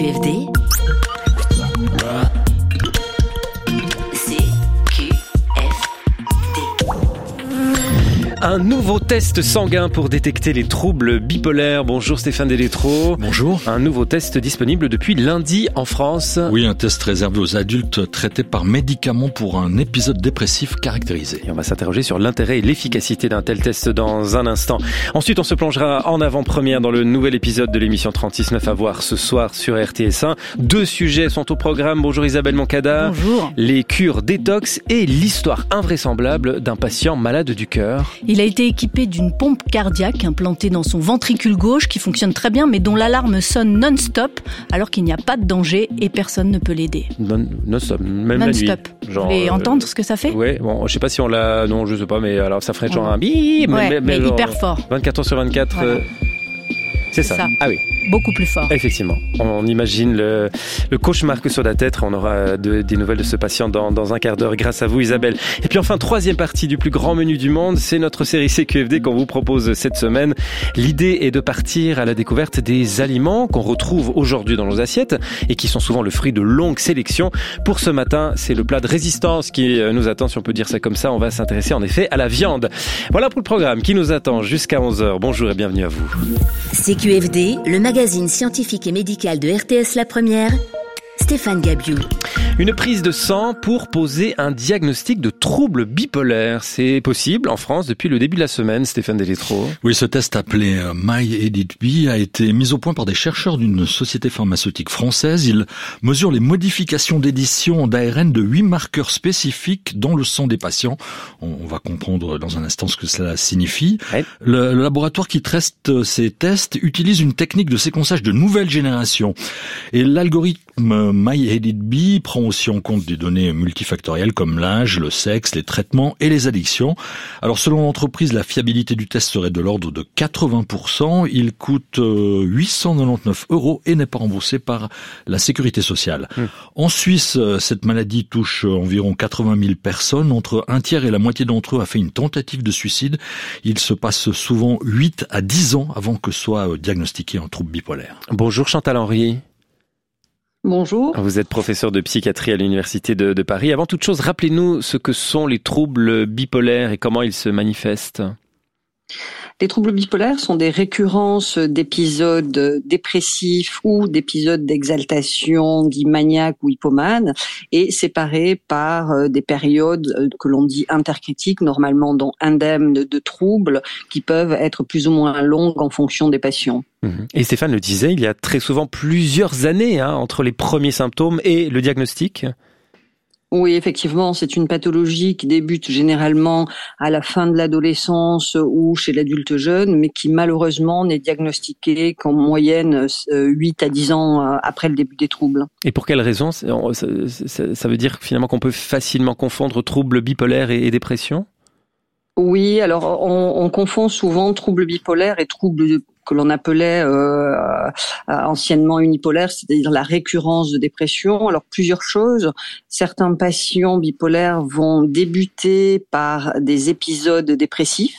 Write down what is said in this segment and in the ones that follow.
CQFD, un nouveau test sanguin pour détecter les troubles bipolaires. Bonjour Stéphane Delétro. Bonjour. Un nouveau test disponible depuis lundi en France. Oui, un test réservé aux adultes traités par médicaments pour un épisode dépressif caractérisé. Et on va s'interroger sur l'intérêt et l'efficacité d'un tel test dans un instant. Ensuite, on se plongera en avant-première dans le nouvel épisode de l'émission 36.9 à voir ce soir sur RTS1. 2 sujets sont au programme. Bonjour Isabelle Moncada. Bonjour. Les cures détox et l'histoire invraisemblable d'un patient malade du cœur. Il a été équipé d'une pompe cardiaque implantée dans son ventricule gauche qui fonctionne très bien mais dont l'alarme sonne non-stop alors qu'il n'y a pas de danger et personne ne peut l'aider. Non-stop, même non-stop. la nuit. Genre, vous voulez entendre ce que ça fait ? Ouais, bon, je sais pas si on l'a... Non, je sais pas, mais alors ça ferait genre un bip, mais genre, hyper fort. 24 heures sur 24, Voilà. C'est ça. Ah oui. Beaucoup plus fort. Effectivement. On imagine le cauchemar que ça doit être. On aura des nouvelles de ce patient dans un quart d'heure grâce à vous, Isabelle. Et puis enfin, 3e partie du plus grand menu du monde, c'est notre série CQFD qu'on vous propose cette semaine. L'idée est de partir à la découverte des aliments qu'on retrouve aujourd'hui dans nos assiettes et qui sont souvent le fruit de longues sélections. Pour ce matin, c'est le plat de résistance qui nous attend, si on peut dire ça comme ça. On va s'intéresser en effet à la viande. Voilà pour le programme qui nous attend jusqu'à 11h. Bonjour et bienvenue à vous. CQFD, le magazine scientifique et médical de RTS La Première, Stéphane Gabiou. Une prise de sang pour poser un diagnostic de trouble bipolaire. C'est possible en France depuis le début de la semaine, Stéphane Delétro. Oui, ce test appelé MyEDIT-B a été mis au point par des chercheurs d'une société pharmaceutique française. Il mesure les modifications d'édition d'ARN de 8 marqueurs spécifiques dans le sang des patients. On va comprendre dans un instant ce que cela signifie. Ouais. Le laboratoire qui traite ces tests utilise une technique de séquençage de nouvelle génération. Et l'algorithme MyEDIT-B prend aussi en compte des données multifactorielles comme l'âge, le sexe, les traitements et les addictions. Alors selon l'entreprise, la fiabilité du test serait de l'ordre de 80%. Il coûte 899 € et n'est pas remboursé par la sécurité sociale. En Suisse, cette maladie touche environ 80 000 personnes. Entre un tiers et la moitié d'entre eux a fait une tentative de suicide. Il se passe souvent 8 à 10 ans avant que soit diagnostiqué un trouble bipolaire. Bonjour Chantal Henry. Bonjour. Vous êtes professeur de psychiatrie à l'Université de Paris. Avant toute chose, rappelez-nous ce que sont les troubles bipolaires et comment ils se manifestent. Les troubles bipolaires sont des récurrences d'épisodes dépressifs ou d'épisodes d'exaltation dits maniaques ou hypomanes et séparés par des périodes que l'on dit intercritiques, normalement dont indemnes de troubles qui peuvent être plus ou moins longues en fonction des patients. Et Stéphane le disait, il y a très souvent plusieurs années entre les premiers symptômes et le diagnostic. Oui, effectivement, c'est une pathologie qui débute généralement à la fin de l'adolescence ou chez l'adulte jeune, mais qui malheureusement n'est diagnostiquée qu'en moyenne 8 à 10 ans après le début des troubles. Et pour quelles raisons ? Ça veut dire finalement qu'on peut facilement confondre troubles bipolaires et dépression ? Oui, alors on confond souvent troubles bipolaires et troubles que l'on appelait anciennement unipolaire, c'est-à-dire la récurrence de dépression. Alors plusieurs choses. Certains patients bipolaires vont débuter par des épisodes dépressifs.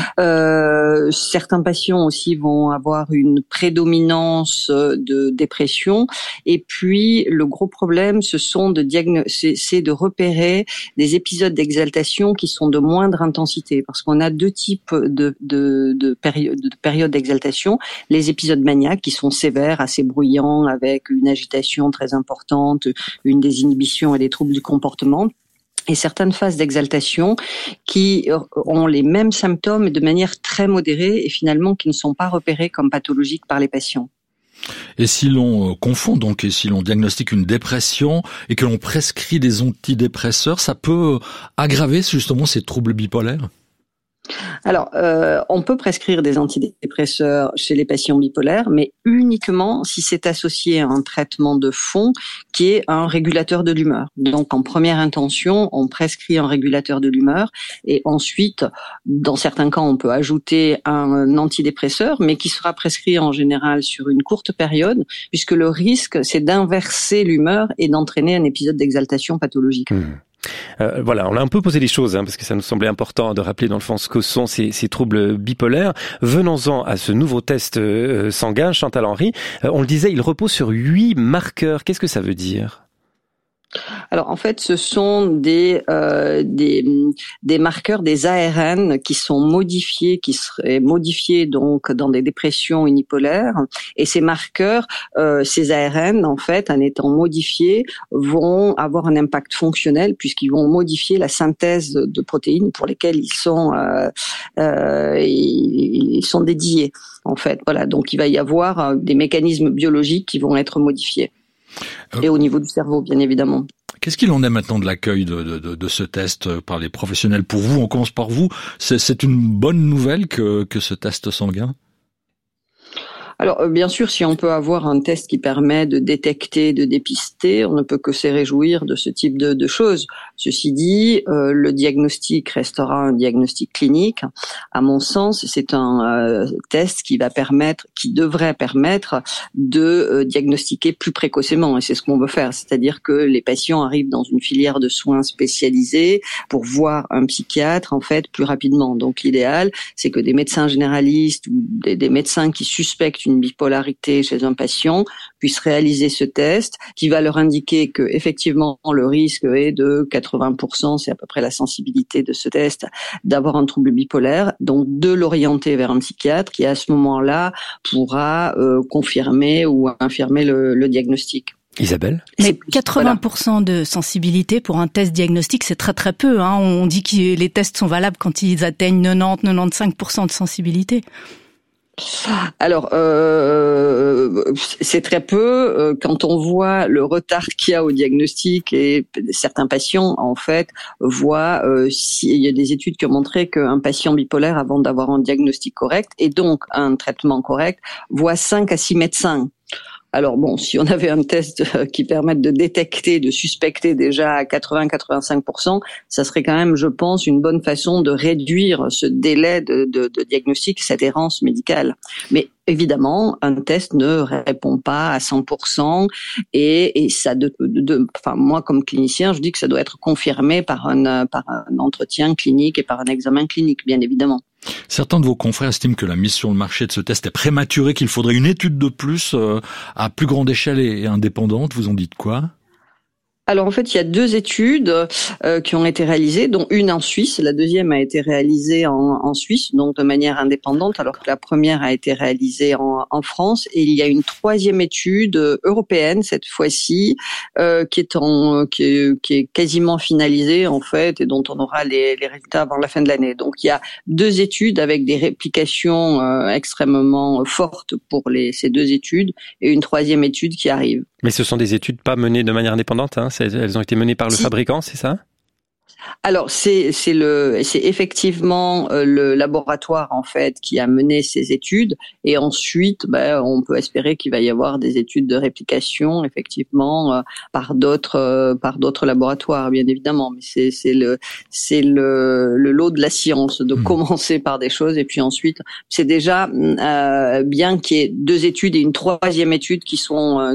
Certains patients aussi vont avoir une prédominance de dépression. Et puis le gros problème, c'est de repérer des épisodes d'exaltation qui sont de moindre intensité, parce qu'on a 2 types de périodes d'exaltation. Les épisodes maniaques qui sont sévères, assez bruyants, avec une agitation très importante, une désinhibition et des troubles du comportement. Et certaines phases d'exaltation qui ont les mêmes symptômes de manière très modérée et finalement qui ne sont pas repérés comme pathologiques par les patients. Et si l'on confond donc, et si l'on diagnostique une dépression et que l'on prescrit des antidépresseurs, ça peut aggraver justement ces troubles bipolaires ? Alors, on peut prescrire des antidépresseurs chez les patients bipolaires, mais uniquement si c'est associé à un traitement de fond qui est un régulateur de l'humeur. Donc, en première intention, on prescrit un régulateur de l'humeur et ensuite, dans certains cas, on peut ajouter un antidépresseur, mais qui sera prescrit en général sur une courte période, puisque le risque, c'est d'inverser l'humeur et d'entraîner un épisode d'exaltation pathologique. Voilà, on a un peu posé les choses, parce que ça nous semblait important de rappeler dans le fond ce que sont ces troubles bipolaires. Venons-en à ce nouveau test sanguin, Chantal Henry. On le disait, il repose sur 8 marqueurs. Qu'est-ce que ça veut dire ? Alors en fait, ce sont des marqueurs, des ARN qui sont modifiés, qui seraient modifiés donc dans des dépressions unipolaires. Et ces marqueurs, ces ARN en fait, en étant modifiés, vont avoir un impact fonctionnel puisqu'ils vont modifier la synthèse de protéines pour lesquelles ils sont dédiés en fait. Voilà, donc il va y avoir des mécanismes biologiques qui vont être modifiés. Et au niveau du cerveau, bien évidemment. Qu'est-ce qu'il en est maintenant de l'accueil de ce test par les professionnels? Pour vous, on commence par vous. C'est une bonne nouvelle que ce test sanguin? Alors, bien sûr, si on peut avoir un test qui permet de détecter, de dépister, on ne peut que se réjouir de ce type de choses. Ceci dit, le diagnostic restera un diagnostic clinique. À mon sens, c'est un test qui devrait permettre de diagnostiquer plus précocement. Et c'est ce qu'on veut faire. C'est-à-dire que les patients arrivent dans une filière de soins spécialisés pour voir un psychiatre, en fait, plus rapidement. Donc, l'idéal, c'est que des médecins généralistes ou des médecins qui suspectent une bipolarité chez un patient puissent réaliser ce test qui va leur indiquer que effectivement le risque est de 80%, c'est à peu près la sensibilité de ce test, d'avoir un trouble bipolaire, donc de l'orienter vers un psychiatre qui à ce moment-là pourra confirmer ou infirmer le diagnostic. Isabelle? Mais 80% de sensibilité pour un test diagnostic, c'est très très peu. On dit que les tests sont valables quand ils atteignent 90-95% de sensibilité. Alors, c'est très peu quand on voit le retard qu'il y a au diagnostic et certains patients, en fait, voient il y a des études qui ont montré qu'un patient bipolaire, avant d'avoir un diagnostic correct et donc un traitement correct, voit 5 à 6 médecins. Alors bon, si on avait un test qui permette de détecter, de suspecter déjà à 80-85%, ça serait quand même, je pense, une bonne façon de réduire ce délai de diagnostic, cette errance médicale. Mais évidemment, un test ne répond pas à 100% et ça moi comme clinicien, je dis que ça doit être confirmé par un entretien clinique et par un examen clinique, bien évidemment. Certains de vos confrères estiment que la mise sur le marché de ce test est prématurée, qu'il faudrait une étude de plus à plus grande échelle et indépendante. Vous en dites quoi ? Alors en fait, il y a 2 études qui ont été réalisées, dont une en Suisse. La deuxième a été réalisée en Suisse, donc de manière indépendante, alors que la première a été réalisée en France. Et il y a une 3e étude européenne cette fois-ci, qui est quasiment finalisée en fait, et dont on aura les résultats avant la fin de l'année. Donc il y a 2 études avec des réplications extrêmement fortes pour ces 2 études, et une 3e étude qui arrive. Mais ce sont des études pas menées de manière indépendante, elles ont été menées par le fabricant, c'est ça ? Alors c'est effectivement le laboratoire en fait qui a mené ces études, et ensuite on peut espérer qu'il va y avoir des études de réplication effectivement par d'autres laboratoires, bien évidemment, mais c'est le lot de la science de commencer par des choses et puis ensuite c'est déjà bien qu'il y ait 2 études et une 3e étude qui sont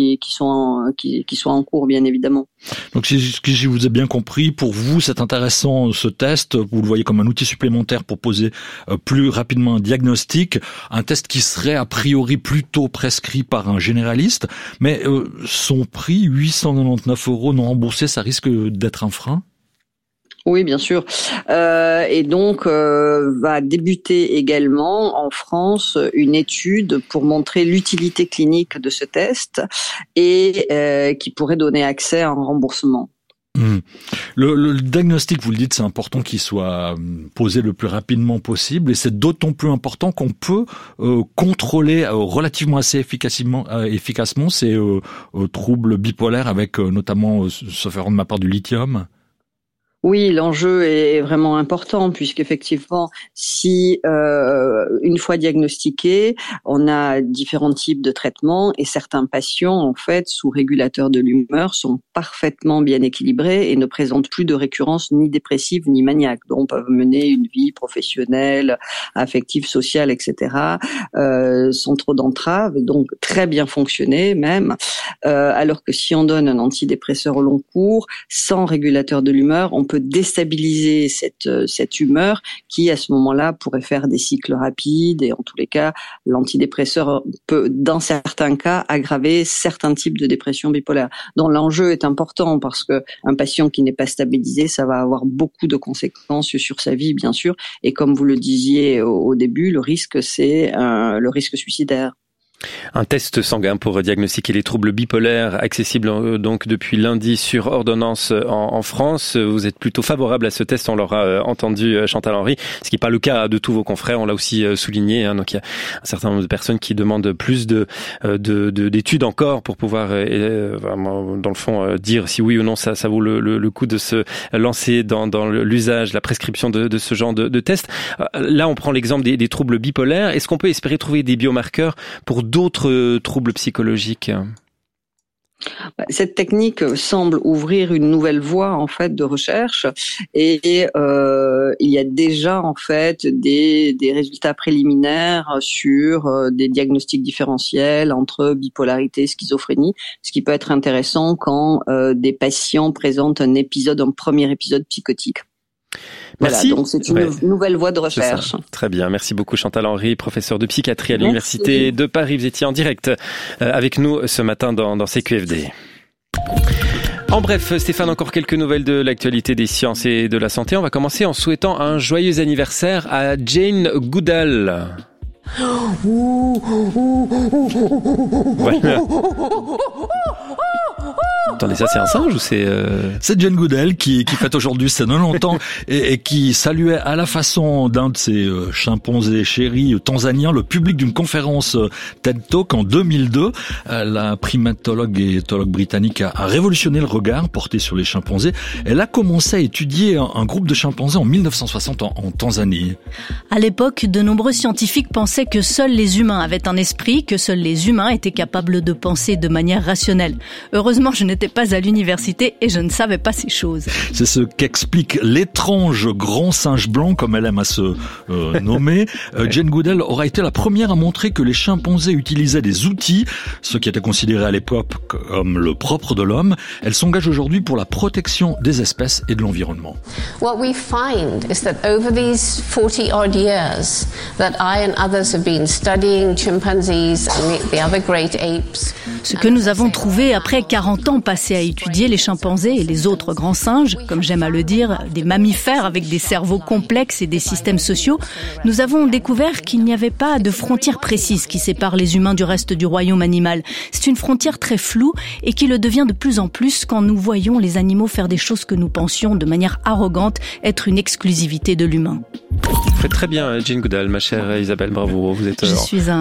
en cours, bien évidemment. Donc si je vous ai bien compris, pour vous c'est intéressant ce test, vous le voyez comme un outil supplémentaire pour poser plus rapidement un diagnostic, un test qui serait a priori plutôt prescrit par un généraliste, mais son prix, 899 € non remboursés, ça risque d'être un frein ? Oui, bien sûr. Et donc, va débuter également en France une étude pour montrer l'utilité clinique de ce test et qui pourrait donner accès à un remboursement. Le diagnostic, vous le dites, c'est important qu'il soit posé le plus rapidement possible, et c'est d'autant plus important qu'on peut contrôler relativement assez efficacement ces troubles bipolaires avec notamment, sauf erreur de ma part, du lithium. Oui, l'enjeu est vraiment important puisqu'effectivement, si une fois diagnostiqué, on a différents types de traitements et certains patients, en fait, sous régulateur de l'humeur, sont parfaitement bien équilibrés et ne présentent plus de récurrence ni dépressive ni maniaque. Donc, peuvent mener une vie professionnelle, affective, sociale, etc. Sans trop d'entraves. Donc, très bien fonctionner même, alors que si on donne un antidépresseur au long cours, sans régulateur de l'humeur, on peut déstabiliser cette humeur qui, à ce moment-là, pourrait faire des cycles rapides et en tous les cas, l'antidépresseur peut, dans certains cas, aggraver certains types de dépression bipolaire. Donc l'enjeu est important parce que un patient qui n'est pas stabilisé, ça va avoir beaucoup de conséquences sur sa vie, bien sûr. Et comme vous le disiez au début, le risque, c'est le risque suicidaire. Un test sanguin pour diagnostiquer les troubles bipolaires, accessible donc depuis lundi sur ordonnance en France. Vous êtes plutôt favorable à ce test, on l'aura entendu, Chantal Henry, ce qui n'est pas le cas de tous vos confrères, on l'a aussi souligné. Donc il y a un certain nombre de personnes qui demandent plus d'études encore pour pouvoir, dans le fond, dire si oui ou non ça vaut le coup de se lancer dans l'usage, la prescription de ce genre de test. Là, on prend l'exemple des troubles bipolaires. Est-ce qu'on peut espérer trouver des biomarqueurs pour d'autres troubles psychologiques? Cette technique semble ouvrir une nouvelle voie en fait de recherche et il y a déjà en fait des résultats préliminaires sur des diagnostics différentiels entre bipolarité et schizophrénie, ce qui peut être intéressant quand des patients présentent un premier épisode psychotique. Merci. Voilà, donc c'est une nouvelle voie de recherche. Très bien, merci beaucoup Chantal Henry, professeure de psychiatrie à l'Université de Paris. Vous étiez en direct avec nous ce matin dans CQFD. En bref, Stéphane, encore quelques nouvelles de l'actualité des sciences et de la santé. On va commencer en souhaitant un joyeux anniversaire à Jane Goodall. Voilà. Attendez, ça c'est un singe ou c'est... C'est Jane Goodall qui fête aujourd'hui ses 90 ans et qui saluait à la façon d'un de ses chimpanzés chéris tanzaniens le public d'une conférence TED Talk en 2002. La primatologue et éthologue britannique a révolutionné le regard porté sur les chimpanzés. Elle a commencé à étudier un groupe de chimpanzés en 1960 en Tanzanie. À l'époque, de nombreux scientifiques pensaient que seuls les humains avaient un esprit, que seuls les humains étaient capables de penser de manière rationnelle. Heureusement, je n'étais pas à l'université et je ne savais pas ces choses. C'est ce qu'explique l'étrange grand singe blanc, comme elle aime à se nommer. Jane Goodall aura été la première à montrer que les chimpanzés utilisaient des outils, ce qui était considéré à l'époque comme le propre de l'homme. Elle s'engage aujourd'hui pour la protection des espèces et de l'environnement. What we find is that over these 40-odd years that I and others have been studying chimpanzees and the other great apes. Ce que nous avons trouvé après 40 ans passés à étudier les chimpanzés et les autres grands singes, comme j'aime à le dire, des mammifères avec des cerveaux complexes et des systèmes sociaux, nous avons découvert qu'il n'y avait pas de frontière précise qui sépare les humains du reste du royaume animal. C'est une frontière très floue et qui le devient de plus en plus quand nous voyons les animaux faire des choses que nous pensions de manière arrogante être une exclusivité de l'humain. Vous faites très bien, Jane Goodall, ma chère Isabelle, bravo. Vous êtes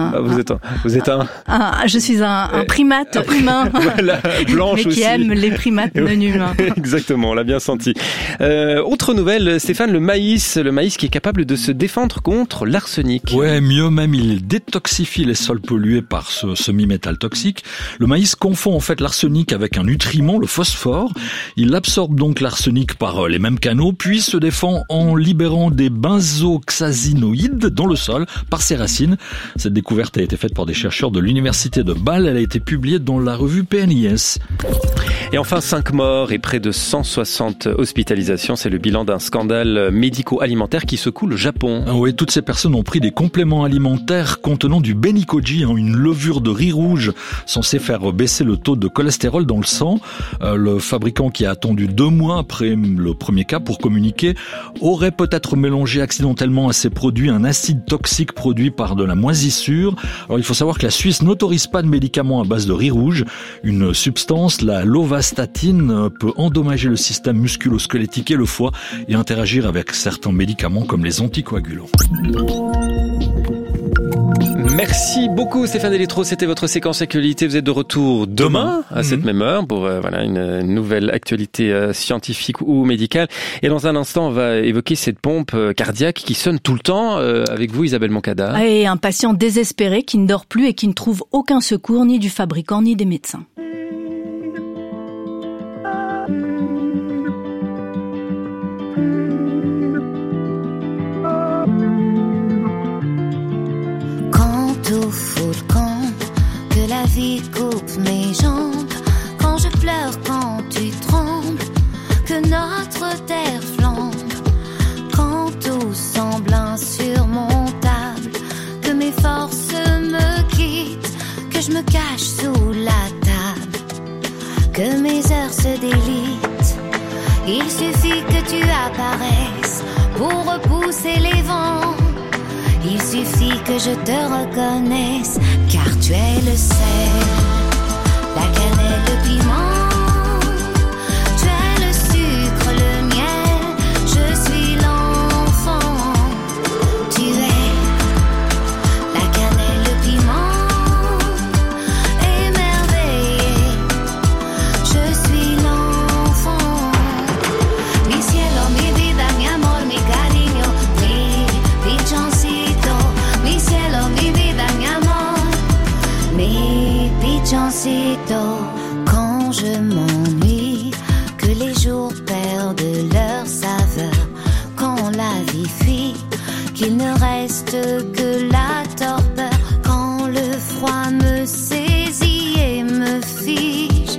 un primate humain. Voilà, blanche mais qui aussi. aime les primates non humains. Exactement, on l'a bien senti. Autre nouvelle, Stéphane, le maïs qui est capable de se défendre contre l'arsenic. Ouais, mieux même, il détoxifie les sols pollués par ce semi-métal toxique. Le maïs confond en fait l'arsenic avec un nutriment, le phosphore. Il absorbe donc l'arsenic par les mêmes canaux, puis se défend en libérant des benzoxazinoïdes dans le sol par ses racines. Cette découverte a été faite par des chercheurs de l'université de Bâle. Elle a été publiée dans la revue PNIS. Et enfin, 5 morts et près de 160 hospitalisations. C'est le bilan d'un scandale médico-alimentaire qui secoue le Japon. Oui, toutes ces personnes ont pris des compléments alimentaires contenant du Benikoji, une levure de riz rouge censée faire baisser le taux de cholestérol dans le sang. Le fabricant, qui a attendu 2 mois après le premier cas pour communiquer, aurait peut-être mélangé accidentellement à ces produits un acide toxique produit par de la moisissure. Alors il faut savoir que la Suisse n'autorise pas de médicaments à base de riz rouge. Une substance, la lovastatine, peut endommager le système musculo-squelettique et le foie et interagir avec certains médicaments comme les anticoagulants. Merci beaucoup Stéphane Delétro, c'était votre séquence actualité. Vous êtes de retour demain à cette même heure pour une nouvelle actualité scientifique ou médicale. Et dans un instant, on va évoquer cette pompe cardiaque qui sonne tout le temps avec vous, Isabelle Moncada. Et un patient désespéré qui ne dort plus et qui ne trouve aucun secours ni du fabricant ni des médecins. Au volcan, que la la vie coupe mes jambes, quand je pleure, quand tu trembles, que notre terre flambe, quand tout semble insurmontable, que mes forces me quittent, que je me cache sous la table, que mes heures se délitent. Il suffit que tu apparaisses pour repousser les vents. Il suffit que je te reconnaisse, car tu es le sel, la cannelle, le piment. Tu es le sucre, le miel, je suis l'enfant. Tu es la cannelle, le piment, émerveillé, je suis l'enfant. Mi cielo, mi vida, mi amor, mi cariño, mi pichoncito. Mi cielo, mi vida, mi amor, mi pichoncito. Quand je m'ennuie, que les jours perdent leur saveur, quand la vie fuit, qu'il ne reste que la torpeur, quand le froid me saisit et me fige,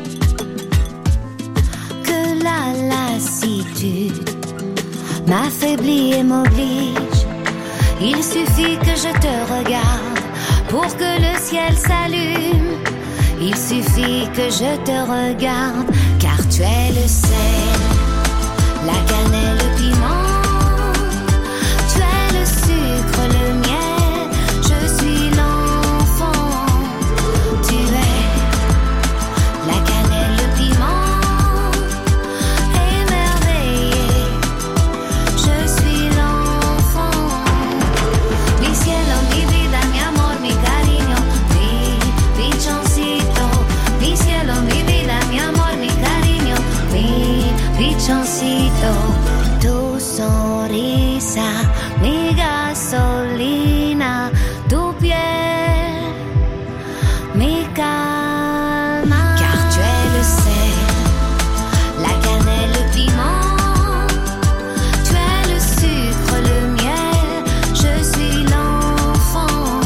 que la lassitude m'affaiblit et m'oblige. Il suffit que je te regarde pour que le ciel s'allume. Il suffit que je te regarde, car tu es le sel, la cannelle, le piment. Tu es le sucre, le miel, je suis l'enfant. Tu es la cannelle, le piment, émerveillé, je suis l'enfant. Mi cielo, mi vida, mi amor, mi cariño, mi pichoncito. Mi cielo, mi vida, mi amor, mi cariño, mi pichoncito. Tu sonrisa, mi gasolina, tu piel, mi calma. Car tu es le sel, la cannelle, le piment. Tu es le sucre, le miel, je suis l'enfant.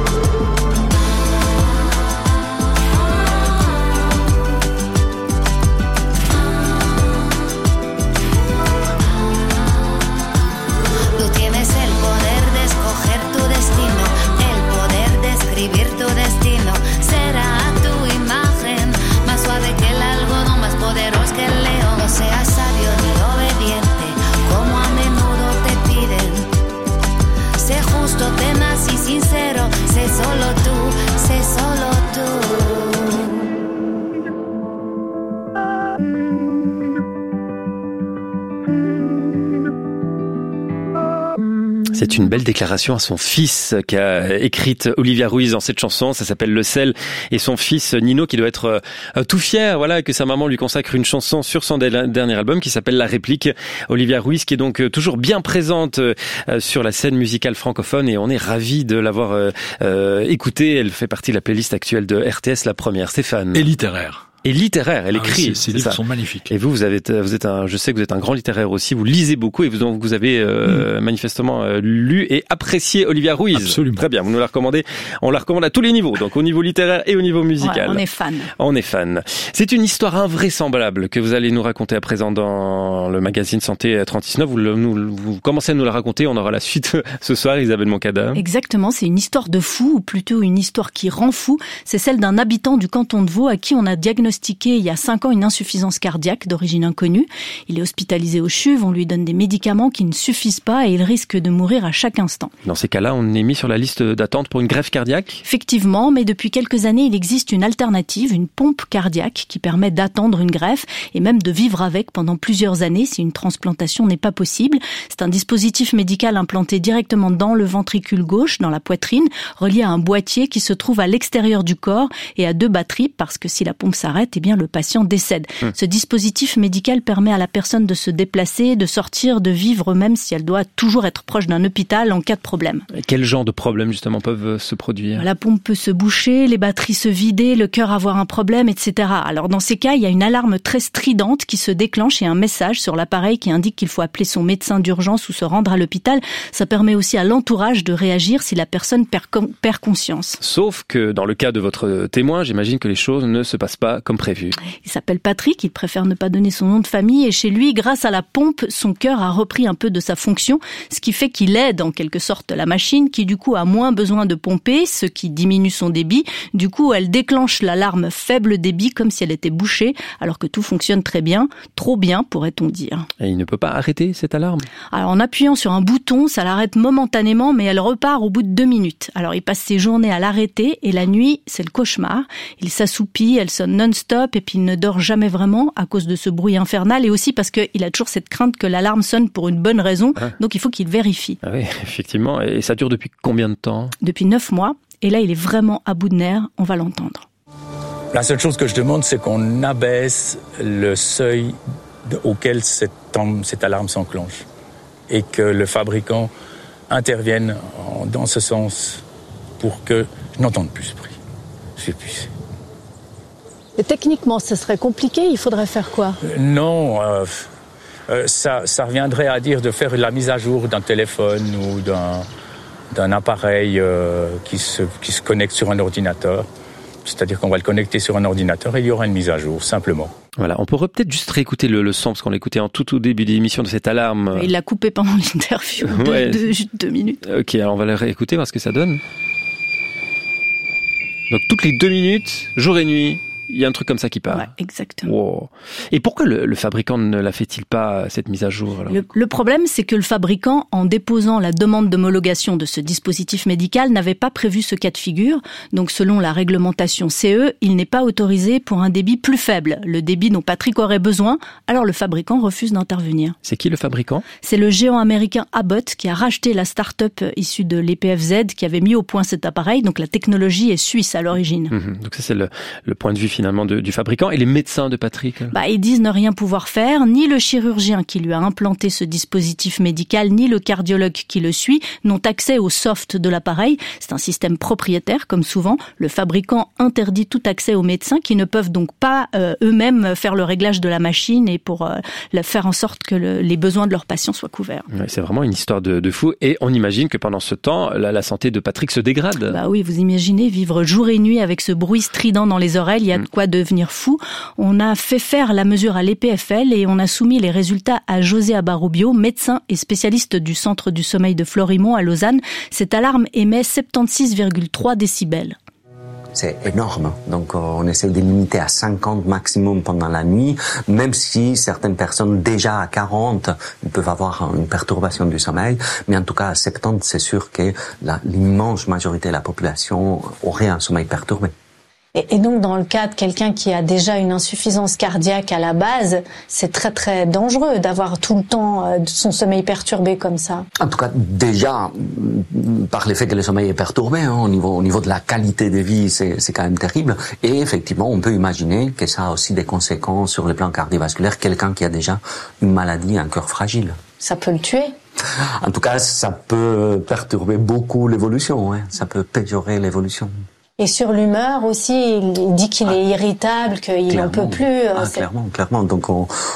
Tú tienes el poder de escoger tu destino, el poder de escribir tu destino. Será a tu imagen, más suave que el algodón, más poderoso que el león. No seas sabio ni obediente, como a menudo te piden. Sé justo, tenaz y sincero, sé solo tú, sé solo tú. C'est une belle déclaration à son fils qu'a écrite Olivia Ruiz dans cette chanson. Ça s'appelle Le Sel. Et son fils Nino qui doit être tout fier, voilà, que sa maman lui consacre une chanson sur son dernier album qui s'appelle La Réplique. Olivia Ruiz qui est donc toujours bien présente sur la scène musicale francophone et on est ravis de l'avoir écoutée. Elle fait partie de la playlist actuelle de RTS La Première. Stéphane. Et littéraire. Et littéraire, elle écrit. Oui, ces livres sont magnifiques. Et vous êtes je sais que vous êtes un grand littéraire aussi. Vous lisez beaucoup et vous avez manifestement lu et apprécié Olivia Ruiz. Absolument. Très bien. Vous nous la recommandez. On la recommande à tous les niveaux. Donc au niveau littéraire et au niveau musical. Ouais, on est fan. On est fan. C'est une histoire invraisemblable que vous allez nous raconter à présent dans le magazine Santé 39. Vous commencez à nous la raconter. On aura la suite ce soir, Isabelle Moncada. Exactement. C'est une histoire de fou, ou plutôt une histoire qui rend fou. C'est celle d'un habitant du canton de Vaud à qui on a diagnostiqué il y a 5 ans une insuffisance cardiaque d'origine inconnue. Il est hospitalisé au CHUV, on lui donne des médicaments qui ne suffisent pas et il risque de mourir à chaque instant. Dans ces cas-là, on est mis sur la liste d'attente pour une greffe cardiaque ? Effectivement, mais depuis quelques années, il existe une alternative, une pompe cardiaque qui permet d'attendre une greffe et même de vivre avec pendant plusieurs années si une transplantation n'est pas possible. C'est un dispositif médical implanté directement dans le ventricule gauche, dans la poitrine, relié à un boîtier qui se trouve à l'extérieur du corps et à 2 batteries parce que si la pompe s'arrête, s'arrête, eh bien le patient décède. Ce dispositif médical permet à la personne de se déplacer, de sortir, de vivre, même si elle doit toujours être proche d'un hôpital en cas de problème. Quel genre de problèmes justement peuvent se produire ? La pompe peut se boucher, les batteries se vider, le cœur avoir un problème, etc. Alors dans ces cas, il y a une alarme très stridente qui se déclenche et un message sur l'appareil qui indique qu'il faut appeler son médecin d'urgence ou se rendre à l'hôpital. Ça permet aussi à l'entourage de réagir si la personne perd conscience. Sauf que dans le cas de votre témoin, j'imagine que les choses ne se passent pas comme prévu. Il s'appelle Patrick, il préfère ne pas donner son nom de famille et chez lui, grâce à la pompe, son cœur a repris un peu de sa fonction, ce qui fait qu'il aide en quelque sorte la machine qui du coup a moins besoin de pomper, ce qui diminue son débit. Du coup, elle déclenche l'alarme faible débit comme si elle était bouchée, alors que tout fonctionne très bien, trop bien pourrait-on dire. Et il ne peut pas arrêter cette alarme ? Alors en appuyant sur un bouton, ça l'arrête momentanément, mais elle repart au bout de 2 minutes. Alors il passe ses journées à l'arrêter et la nuit, c'est le cauchemar. Il s'assoupit, elle sonne non-stop et puis il ne dort jamais vraiment à cause de ce bruit infernal et aussi parce qu'il a toujours cette crainte que l'alarme sonne pour une bonne raison, donc il faut qu'il vérifie. Ah oui, effectivement. Et ça dure depuis combien de temps ? Depuis 9 mois. Et là, il est vraiment à bout de nerfs. On va l'entendre. La seule chose que je demande, c'est qu'on abaisse le seuil auquel cette alarme s'enclenche et que le fabricant intervienne dans ce sens pour que je n'entende plus ce bruit. Je puisse. Et techniquement, ce serait compliqué. Il faudrait faire quoi ? Non, ça reviendrait à dire de faire la mise à jour d'un téléphone ou d'un appareil qui se connecte sur un ordinateur. C'est-à-dire qu'on va le connecter sur un ordinateur et il y aura une mise à jour, simplement. Voilà, on pourrait peut-être juste réécouter le son, parce qu'on l'écoutait en tout au début de l'émission de cette alarme. Il l'a coupé pendant l'interview de 2 minutes. Ok, alors on va le réécouter, voir ce que ça donne. Donc toutes les 2 minutes, jour et nuit, il y a un truc comme ça qui part. Ouais, exactement. Wow. Et pourquoi le fabricant ne la fait-il pas, cette mise à jour alors ? Le problème, c'est que le fabricant, en déposant la demande d'homologation de ce dispositif médical, n'avait pas prévu ce cas de figure. Donc, selon la réglementation CE, il n'est pas autorisé pour un débit plus faible. Le débit dont Patrick aurait besoin, alors le fabricant refuse d'intervenir. C'est qui le fabricant ? C'est le géant américain Abbott qui a racheté la start-up issue de l'EPFZ qui avait mis au point cet appareil. Donc, la technologie est suisse à l'origine. Donc, ça, c'est le point de vue finalement du fabricant. Et les médecins de Patrick ? Ils disent ne rien pouvoir faire. Ni le chirurgien qui lui a implanté ce dispositif médical, ni le cardiologue qui le suit n'ont accès au soft de l'appareil. C'est un système propriétaire, comme souvent. Le fabricant interdit tout accès aux médecins qui ne peuvent donc pas eux-mêmes faire le réglage de la machine et pour faire en sorte que les besoins de leurs patients soient couverts. Ouais, c'est vraiment une histoire de fou. Et on imagine que pendant ce temps, la santé de Patrick se dégrade. Oui, vous imaginez vivre jour et nuit avec ce bruit strident dans les oreilles. Il y a de quoi devenir fou. On a fait faire la mesure à l'EPFL et on a soumis les résultats à José Abarrubio, médecin et spécialiste du Centre du sommeil de Florimont à Lausanne. Cette alarme émet 76,3 décibels. C'est énorme. Donc, on essaie de limiter à 50 maximum pendant la nuit, même si certaines personnes déjà à 40 peuvent avoir une perturbation du sommeil. Mais en tout cas, à 70, c'est sûr que l'immense majorité de la population aurait un sommeil perturbé. Et donc, dans le cas de quelqu'un qui a déjà une insuffisance cardiaque à la base, c'est très très dangereux d'avoir tout le temps son sommeil perturbé comme ça. En tout cas, déjà, par l'effet que le sommeil est perturbé, au niveau de la qualité de vie, c'est quand même terrible. Et effectivement, on peut imaginer que ça a aussi des conséquences sur le plan cardiovasculaire. Quelqu'un qui a déjà une maladie, un cœur fragile. Ça peut le tuer. En tout cas, ça peut perturber beaucoup l'évolution. Ça peut péjorer l'évolution. Et sur l'humeur aussi, il dit qu'il est irritable, qu'il n'en peut plus. Clairement. Donc,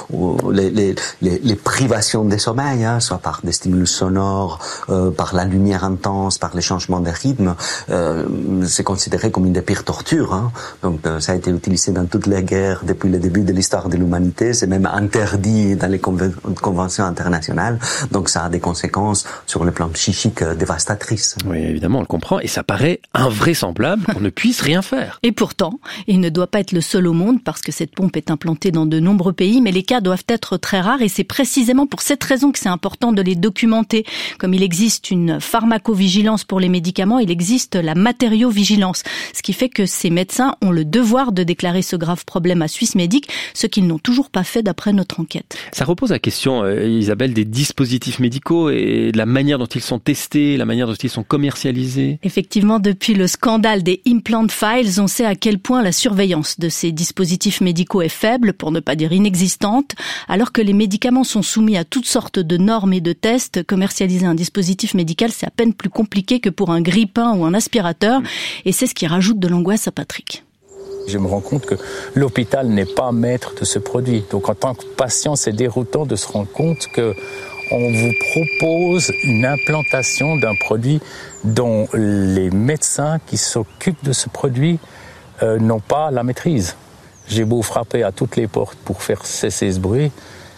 les privations de sommeil, soit par des stimulus sonores, par la lumière intense, par les changements de rythme, c'est considéré comme une des pires tortures. Donc, ça a été utilisé dans toutes les guerres depuis le début de l'histoire de l'humanité. C'est même interdit dans les conventions internationales. Donc, ça a des conséquences sur le plan psychique dévastatrices. Oui, évidemment, on le comprend. Et ça paraît invraisemblable qu'on ne puisse rien faire. Et pourtant, il ne doit pas être le seul au monde parce que cette pompe est implantée dans de nombreux pays, mais les cas doivent être très rares et c'est précisément pour cette raison que c'est important de les documenter. Comme il existe une pharmacovigilance pour les médicaments, il existe la matériovigilance, ce qui fait que ces médecins ont le devoir de déclarer ce grave problème à Swissmedic, ce qu'ils n'ont toujours pas fait d'après notre enquête. Ça repose la question, Isabelle, des dispositifs médicaux et de la manière dont ils sont testés, la manière dont ils sont commercialisés. Effectivement, depuis le scandale des les implant files, on sait à quel point la surveillance de ces dispositifs médicaux est faible, pour ne pas dire inexistante. Alors que les médicaments sont soumis à toutes sortes de normes et de tests, commercialiser un dispositif médical, c'est à peine plus compliqué que pour un grille-pain ou un aspirateur. Et c'est ce qui rajoute de l'angoisse à Patrick. Je me rends compte que l'hôpital n'est pas maître de ce produit. Donc en tant que patient, c'est déroutant de se rendre compte que on vous propose une implantation d'un produit dont les médecins qui s'occupent de ce produit n'ont pas la maîtrise. J'ai beau frapper à toutes les portes pour faire cesser ce bruit,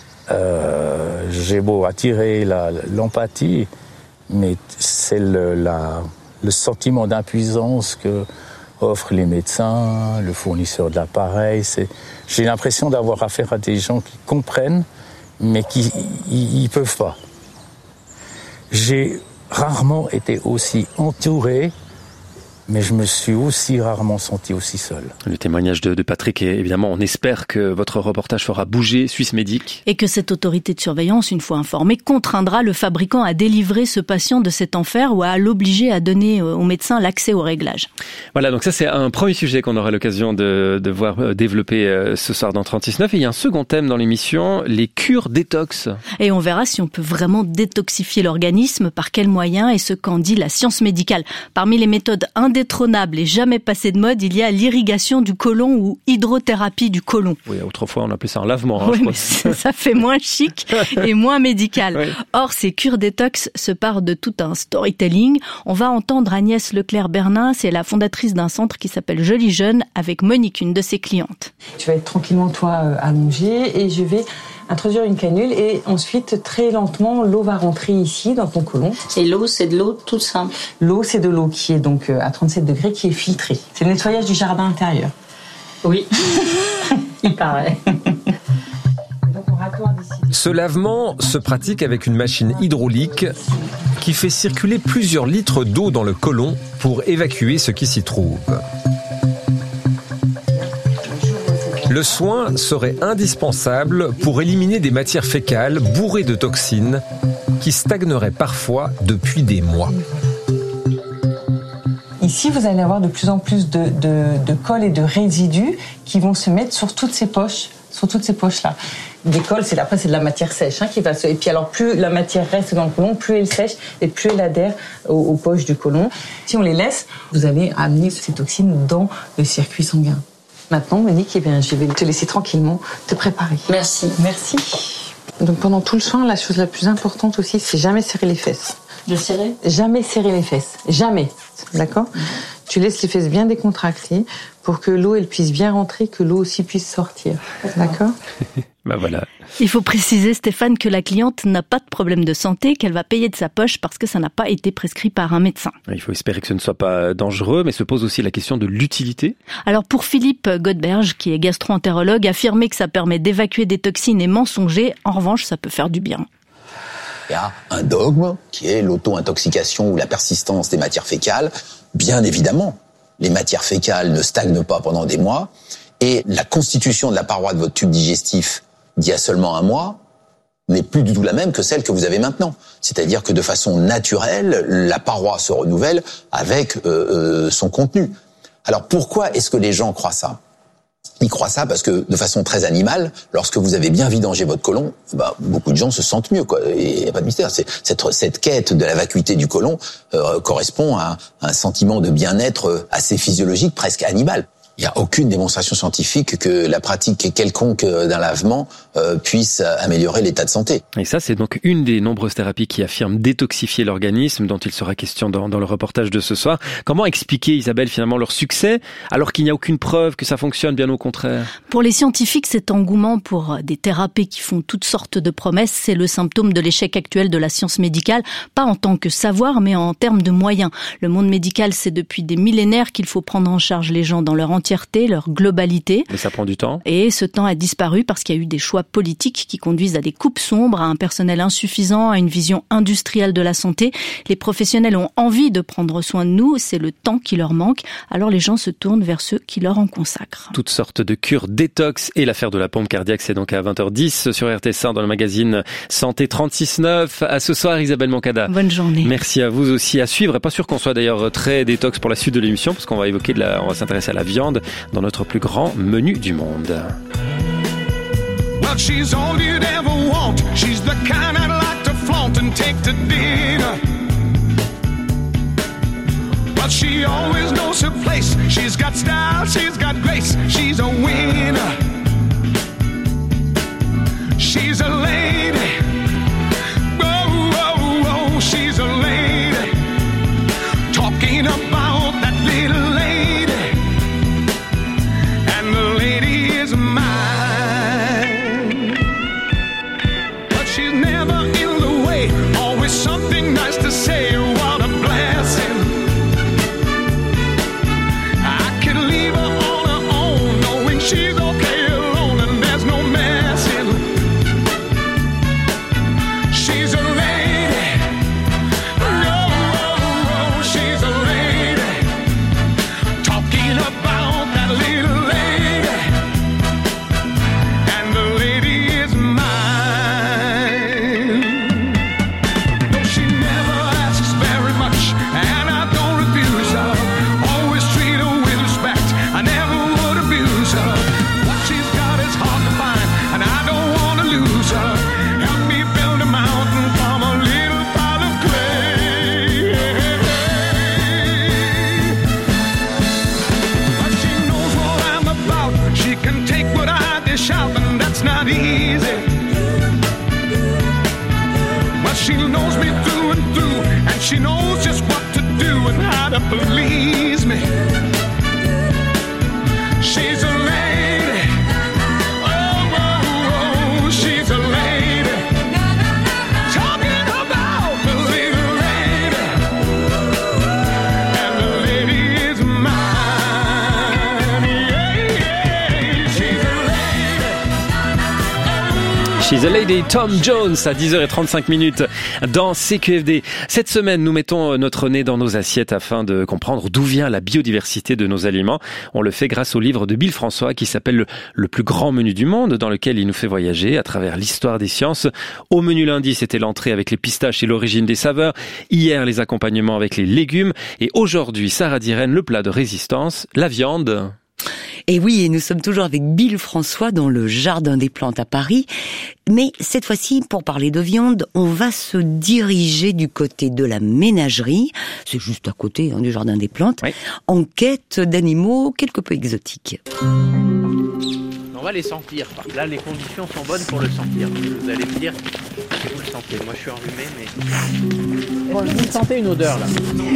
j'ai beau attirer l'empathie, mais c'est le sentiment d'impuissance que offrent les médecins, le fournisseur de l'appareil. J'ai l'impression d'avoir affaire à des gens qui comprennent, mais qui ils peuvent pas. J'ai rarement été aussi entouré, mais je me suis aussi rarement senti aussi seul. Le témoignage de Patrick, et évidemment, on espère que votre reportage fera bouger Swissmedic. Et que cette autorité de surveillance, une fois informée, contraindra le fabricant à délivrer ce patient de cet enfer ou à l'obliger à donner au médecin l'accès au réglage. Voilà, donc ça c'est un premier sujet qu'on aura l'occasion de voir développer ce soir dans 36.9. Et il y a un second thème dans l'émission, les cures détox. Et on verra si on peut vraiment détoxifier l'organisme, par quels moyens et ce qu'en dit la science médicale. Parmi les méthodes indétrônable et jamais passé de mode, il y a l'irrigation du côlon ou hydrothérapie du côlon. Oui, autrefois on appelait ça un lavement. Oui, mais ça fait moins chic et moins médical. Oui. Or, ces cures détox se partent de tout un storytelling. On va entendre Agnès Leclerc-Bernin, c'est la fondatrice d'un centre qui s'appelle Joli Jeune, avec Monique, une de ses clientes. Tu vas être tranquillement, toi, allongé, et je vais introduire une canule et ensuite, très lentement, l'eau va rentrer ici, dans ton côlon. Et l'eau, c'est de l'eau toute simple? L'eau, c'est de l'eau qui est donc à 37 degrés, qui est filtrée. C'est le nettoyage du jardin intérieur. Oui, il paraît. Donc, on raccorde ici. Ce lavement se pratique avec une machine hydraulique qui fait circuler plusieurs litres d'eau dans le côlon pour évacuer ce qui s'y trouve. Le soin serait indispensable pour éliminer des matières fécales bourrées de toxines qui stagneraient parfois depuis des mois. Ici, vous allez avoir de plus en plus de colle et de résidus qui vont se mettre sur toutes ces poches, là. Des colles, c'est de la matière sèche qui va se... Et puis alors, plus la matière reste dans le côlon, plus elle sèche et plus elle adhère aux poches du côlon. Si on les laisse, vous allez amener ces toxines dans le circuit sanguin. Maintenant, Monique, je vais te laisser tranquillement te préparer. Merci. Merci. Donc pendant tout le soin, la chose la plus importante aussi, c'est jamais serrer les fesses. De serrer? Jamais serrer les fesses. Jamais. D'accord? Tu laisses les fesses bien décontractées pour que l'eau, elle puisse bien rentrer, que l'eau aussi puisse sortir. D'accord? Ben voilà. Il faut préciser, Stéphane, que la cliente n'a pas de problème de santé, qu'elle va payer de sa poche parce que ça n'a pas été prescrit par un médecin. Il faut espérer que ce ne soit pas dangereux, mais se pose aussi la question de l'utilité. Alors pour Philippe Godberge, qui est gastro-entérologue, affirmer que ça permet d'évacuer des toxines est mensonger. En revanche, ça peut faire du bien. Il y a un dogme qui est l'auto-intoxication ou la persistance des matières fécales. Bien évidemment, les matières fécales ne stagnent pas pendant des mois et la constitution de la paroi de votre tube digestif d'il y a seulement un mois n'est plus du tout la même que celle que vous avez maintenant. C'est-à-dire que de façon naturelle, la paroi se renouvelle avec son contenu. Alors pourquoi est-ce que les gens croient ça ? Ils croient ça parce que, de façon très animale, lorsque vous avez bien vidangé votre côlon, beaucoup de gens se sentent mieux, quoi. Et il n'y a pas de mystère. Cette quête de la vacuité du côlon correspond à un sentiment de bien-être assez physiologique, presque animal. Il n'y a aucune démonstration scientifique que la pratique quelconque d'un lavement puisse améliorer l'état de santé. Et ça, c'est donc une des nombreuses thérapies qui affirment détoxifier l'organisme, dont il sera question dans le reportage de ce soir. Comment expliquer, Isabelle, finalement leur succès, alors qu'il n'y a aucune preuve que ça fonctionne, bien au contraire? Pour les scientifiques, cet engouement pour des thérapies qui font toutes sortes de promesses, c'est le symptôme de l'échec actuel de la science médicale, pas en tant que savoir, mais en termes de moyens. Le monde médical sait depuis des millénaires qu'il faut prendre en charge les gens dans leur entièreté, leur globalité. Mais ça prend du temps. Et ce temps a disparu parce qu'il y a eu des choix politiques qui conduisent à des coupes sombres, à un personnel insuffisant, à une vision industrielle de la santé. Les professionnels ont envie de prendre soin de nous, c'est le temps qui leur manque. Alors les gens se tournent vers ceux qui leur en consacrent. Toutes sortes de cures détox et l'affaire de la pompe cardiaque, c'est donc à 20h10 sur RTS1 dans le magazine Santé 36.9. À ce soir, Isabelle Moncada. Bonne journée. Merci à vous aussi à suivre. Pas sûr qu'on soit d'ailleurs très détox pour la suite de l'émission, parce qu'on va évoquer on va s'intéresser à la viande dans notre plus grand menu du monde. Well, she's all you'd ever want. She's the kind I'd like to flaunt and take to dinner. But she always knows her place. She's got style, she's got grace. She's a winner. She's a lady. Oh, oh, oh, she's a lady. Talking about that little lady. And the lady is mine. But she's never in the way. Always something nice to say. What a blessing. I can leave her on her own, knowing she's okay alone and there's no messing. She's a lady. No, oh, oh, she's a lady. Talking about that little lady. And the lady is mine. No, she never asks very much, and I don't refuse her. Always treat her with respect. I never would abuse her. What she's got is hard to find, and I don't want to lose her. Help me build a mountain from a little pile of clay. But she knows what I'm about. She can take what I dish out, and that's not easy. But she knows me through and through, and she knows just what to do and how to please me. She's a lady. Oh, oh, oh, she's a lady. Talking about the little lady. And the lady is mine. Yeah, yeah, she's a lady. She's a Lady, Tom Jones à 10h35 dans CQFD. Cette semaine, nous mettons notre nez dans nos assiettes afin de comprendre d'où vient la biodiversité de nos aliments. On le fait grâce au livre de Bill François qui s'appelle Le plus grand menu du monde, dans lequel il nous fait voyager à travers l'histoire des sciences. Au menu lundi, c'était l'entrée avec les pistaches et l'origine des saveurs. Hier, les accompagnements avec les légumes. Et aujourd'hui, Sarah Dirène, le plat de résistance, la viande. Et oui, et nous sommes toujours avec Bill François dans le Jardin des Plantes à Paris. Mais cette fois-ci, pour parler de viande, on va se diriger du côté de la ménagerie. C'est juste à côté du Jardin des Plantes. Oui. En quête d'animaux quelque peu exotiques. On va les sentir. Là, les conditions sont bonnes pour le sentir. Vous allez me dire si vous le sentez. Moi, je suis enrhumé, mais... Bon, vous sentez une odeur, là.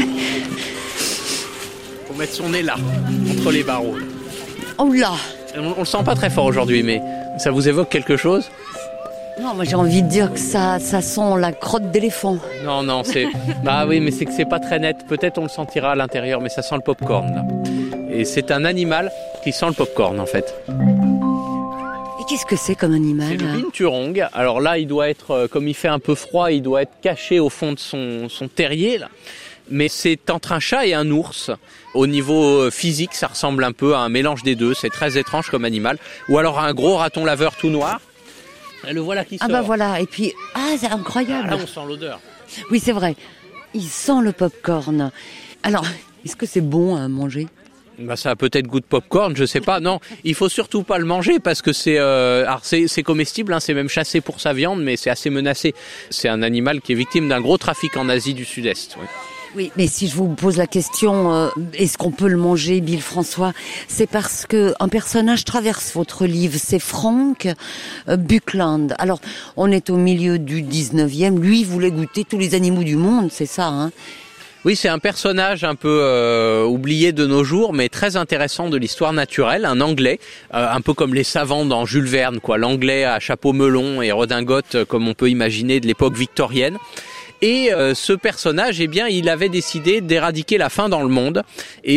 Faut mettre son nez là, entre les barreaux. Là. Oh là! On le sent pas très fort aujourd'hui, mais ça vous évoque quelque chose? Non, moi j'ai envie de dire que ça sent la crotte d'éléphant. Non, c'est... Bah oui, mais c'est que c'est pas très net. Peut-être on le sentira à l'intérieur, mais ça sent le popcorn, là. Et c'est un animal qui sent le popcorn, en fait. Et qu'est-ce que c'est comme animal? C'est le binturong. Alors là, il doit être, comme il fait un peu froid, il doit être caché au fond de son terrier, là. Mais c'est entre un chat et un ours. Au niveau physique, ça ressemble un peu à un mélange des deux. C'est très étrange comme animal. Ou alors un gros raton laveur tout noir. Et le voilà qui sort. Ah bah voilà, et puis... Ah, c'est incroyable. Là, on sent l'odeur. Oui, c'est vrai. Il sent le popcorn. Alors, est-ce que c'est bon à manger? Bah ça a peut-être goût de popcorn, je sais pas. Non, il faut surtout pas le manger parce que c'est comestible, hein, c'est même chassé pour sa viande, mais c'est assez menacé. C'est un animal qui est victime d'un gros trafic en Asie du Sud-Est. Oui. Oui, mais si je vous pose la question, est-ce qu'on peut le manger, Bill François? C'est parce que un personnage traverse votre livre, c'est Frank Buckland. Alors, on est au milieu du 19e, lui voulait goûter tous les animaux du monde, c'est ça, hein? Oui, c'est un personnage un peu oublié de nos jours, mais très intéressant de l'histoire naturelle, un Anglais, un peu comme les savants dans Jules Verne, quoi. L'Anglais à chapeau melon et redingote, comme on peut imaginer de l'époque victorienne. Et ce personnage, eh bien, il avait décidé d'éradiquer la faim dans le monde. Et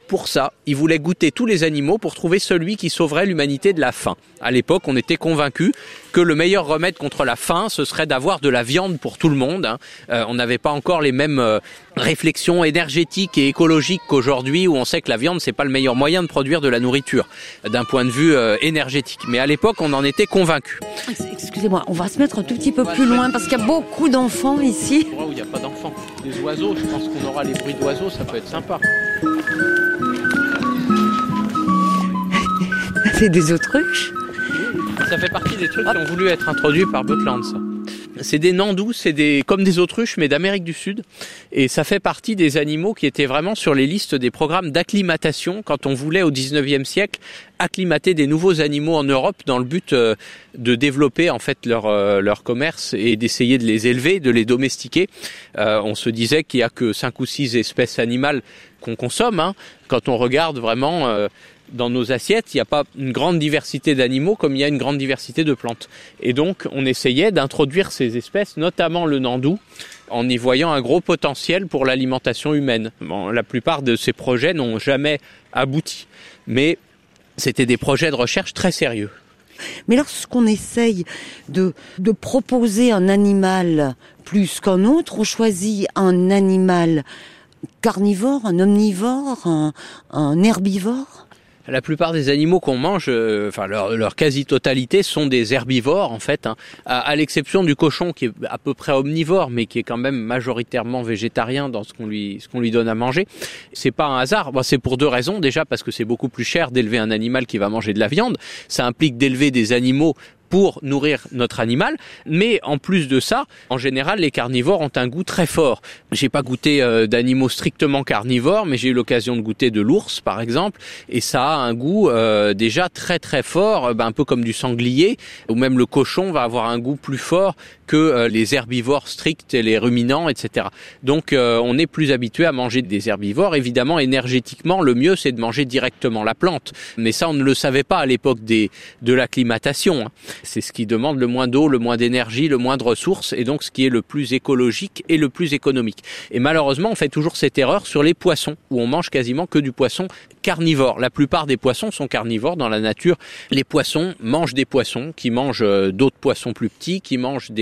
pour ça. Il voulait goûter tous les animaux pour trouver celui qui sauverait l'humanité de la faim. À l'époque, on était convaincus que le meilleur remède contre la faim, ce serait d'avoir de la viande pour tout le monde. On n'avait pas encore les mêmes réflexions énergétiques et écologiques qu'aujourd'hui, où on sait que la viande, c'est pas le meilleur moyen de produire de la nourriture, d'un point de vue énergétique. Mais à l'époque, on en était convaincus. Excusez-moi, on va se mettre un tout petit peu plus loin, parce qu'il y a beaucoup d'enfants ici. Où il n'y a pas d'enfants. Les oiseaux, je pense qu'on aura les bruits d'oiseaux, ça peut être sympa. C'est des autruches. Ça fait partie des trucs qui ont voulu être introduits par Buckland, ça. C'est des nandous, comme des autruches, mais d'Amérique du Sud. Et ça fait partie des animaux qui étaient vraiment sur les listes des programmes d'acclimatation quand on voulait, au 19e siècle, acclimater des nouveaux animaux en Europe dans le but de développer en fait leur commerce et d'essayer de les élever, de les domestiquer. On se disait qu'il y a que 5 ou 6 espèces animales qu'on consomme. Quand on regarde vraiment dans nos assiettes, il n'y a pas une grande diversité d'animaux comme il y a une grande diversité de plantes. Et donc, on essayait d'introduire ces espèces, notamment le nandou, en y voyant un gros potentiel pour l'alimentation humaine. Bon, la plupart de ces projets n'ont jamais abouti, mais c'était des projets de recherche très sérieux. Mais lorsqu'on essaye de proposer un animal plus qu'un autre, on choisit un animal carnivore, un omnivore, un herbivore. La plupart des animaux qu'on mange, leur quasi-totalité sont des herbivores en fait, à l'exception du cochon qui est à peu près omnivore, mais qui est quand même majoritairement végétarien dans ce qu'on lui donne à manger. C'est pas un hasard. C'est pour 2 raisons. Déjà parce que c'est beaucoup plus cher d'élever un animal qui va manger de la viande. Ça implique d'élever des animaux pour nourrir notre animal, mais en plus de ça, en général, les carnivores ont un goût très fort. J'ai pas goûté d'animaux strictement carnivores, mais j'ai eu l'occasion de goûter de l'ours, par exemple, et ça a un goût déjà très très fort, un peu comme du sanglier, ou même le cochon va avoir un goût plus fort que les herbivores stricts et les ruminants, etc. Donc on est plus habitué à manger des herbivores. Évidemment, énergétiquement, le mieux c'est de manger directement la plante, mais ça on ne le savait pas à l'époque de l'acclimatation. C'est ce qui demande le moins d'eau, le moins d'énergie, le moins de ressources, et donc ce qui est le plus écologique et le plus économique. Et malheureusement, on fait toujours cette erreur sur les poissons, où on mange quasiment que du poisson carnivore. La plupart des poissons sont carnivores dans la nature. Les poissons mangent des poissons, qui mangent d'autres poissons plus petits, qui mangent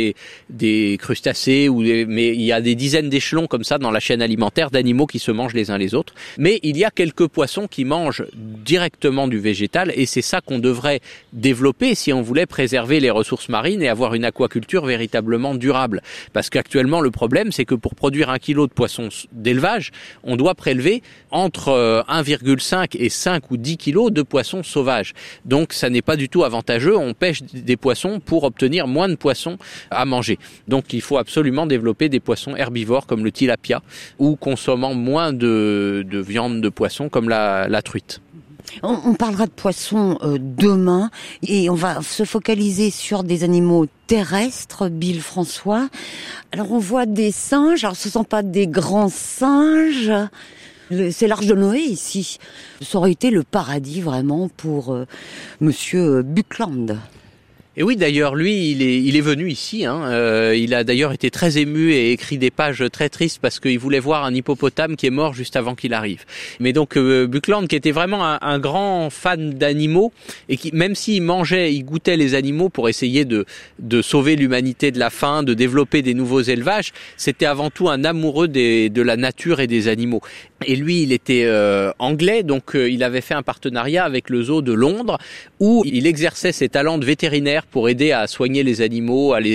des crustacés, mais il y a des dizaines d'échelons comme ça dans la chaîne alimentaire d'animaux qui se mangent les uns les autres. Mais il y a quelques poissons qui mangent directement du végétal, et c'est ça qu'on devrait développer si on voulait préserver les ressources marines et avoir une aquaculture véritablement durable. Parce qu'actuellement, le problème, c'est que pour produire 1 kilo de poissons d'élevage, on doit prélever entre 1,5 et 5 ou 10 kilos de poissons sauvages. Donc, ça n'est pas du tout avantageux. On pêche des poissons pour obtenir moins de poissons à manger. Donc, il faut absolument développer des poissons herbivores comme le tilapia ou consommant moins de viande de poisson comme la truite. On parlera de poissons demain et on va se focaliser sur des animaux terrestres, Bill François. Alors on voit des singes, alors ce ne sont pas des grands singes, c'est l'Arche de Noé ici. Ça aurait été le paradis vraiment pour Monsieur Buckland. Et oui, d'ailleurs, lui, il est venu ici. Il a d'ailleurs été très ému et écrit des pages très tristes parce qu'il voulait voir un hippopotame qui est mort juste avant qu'il arrive. Mais donc, Buckland, qui était vraiment un grand fan d'animaux et qui, même s'il il goûtait les animaux pour essayer de sauver l'humanité de la faim, de développer des nouveaux élevages, c'était avant tout un amoureux de la nature et des animaux. Et lui, il était anglais, donc il avait fait un partenariat avec le zoo de Londres où il exerçait ses talents de vétérinaire pour aider à soigner les animaux, à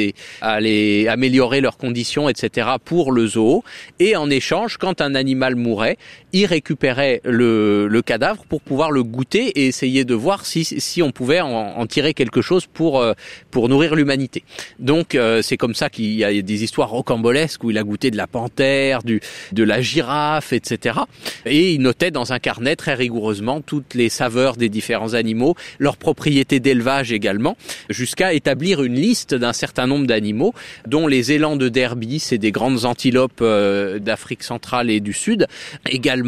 les améliorer leurs conditions, etc. pour le zoo. Et en échange, quand un animal mourait, il récupérait le cadavre pour pouvoir le goûter et essayer de voir si on pouvait en tirer quelque chose pour nourrir l'humanité. Donc c'est comme ça qu'il y a des histoires rocambolesques où il a goûté de la panthère, de la girafe, etc. Et il notait dans un carnet très rigoureusement toutes les saveurs des différents animaux, leurs propriétés d'élevage également, jusqu'à établir une liste d'un certain nombre d'animaux, dont les élans de Derby, c'est des grandes antilopes d'Afrique centrale et du Sud, également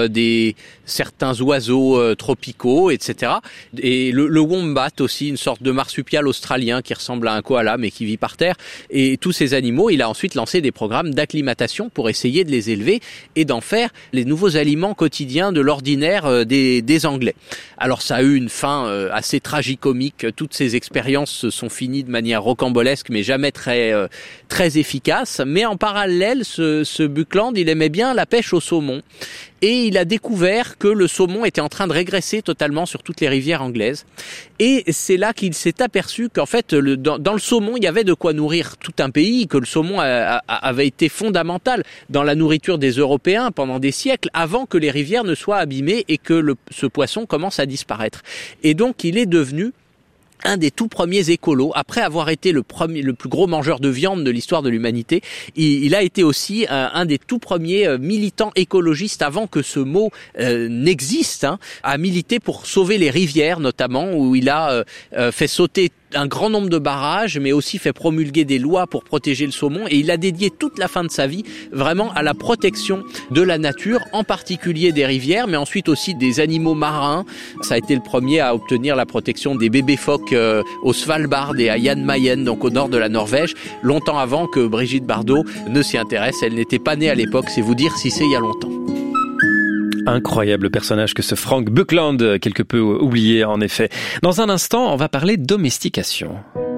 certains oiseaux tropicaux, etc. Et le wombat aussi, une sorte de marsupial australien qui ressemble à un koala mais qui vit par terre. Et tous ces animaux, il a ensuite lancé des programmes d'acclimatation pour essayer de les élever et d'en faire les nouveaux aliments quotidiens de l'ordinaire des Anglais. Alors ça a eu une fin assez tragicomique. Toutes ces expériences se sont finies de manière rocambolesque, mais jamais très efficace. Mais en parallèle, ce Buckland, il aimait bien la pêche au saumon. Et il a découvert que le saumon était en train de régresser totalement sur toutes les rivières anglaises. Et c'est là qu'il s'est aperçu qu'en fait, dans le saumon, il y avait de quoi nourrir tout un pays, que le saumon avait été fondamental dans la nourriture des Européens pendant des siècles, avant que les rivières ne soient abîmées et que ce poisson commence à disparaître. Et donc, il est devenu un des tout premiers écolos, après avoir été le plus gros mangeur de viande de l'histoire de l'humanité. Il a été aussi un des tout premiers militants écologistes avant que ce mot n'existe, à militer pour sauver les rivières notamment, où il a fait sauter un grand nombre de barrages, mais aussi fait promulguer des lois pour protéger le saumon, et il a dédié toute la fin de sa vie vraiment à la protection de la nature, en particulier des rivières, mais ensuite aussi des animaux marins. Ça a été le premier à obtenir la protection des bébés phoques au Svalbard et à Jan Mayen, donc au nord de la Norvège, longtemps avant que Brigitte Bardot ne s'y intéresse. Elle n'était pas née à l'époque, c'est vous dire si c'est il y a longtemps. Incroyable personnage que ce Frank Buckland, quelque peu oublié en effet. Dans un instant, on va parler domestication.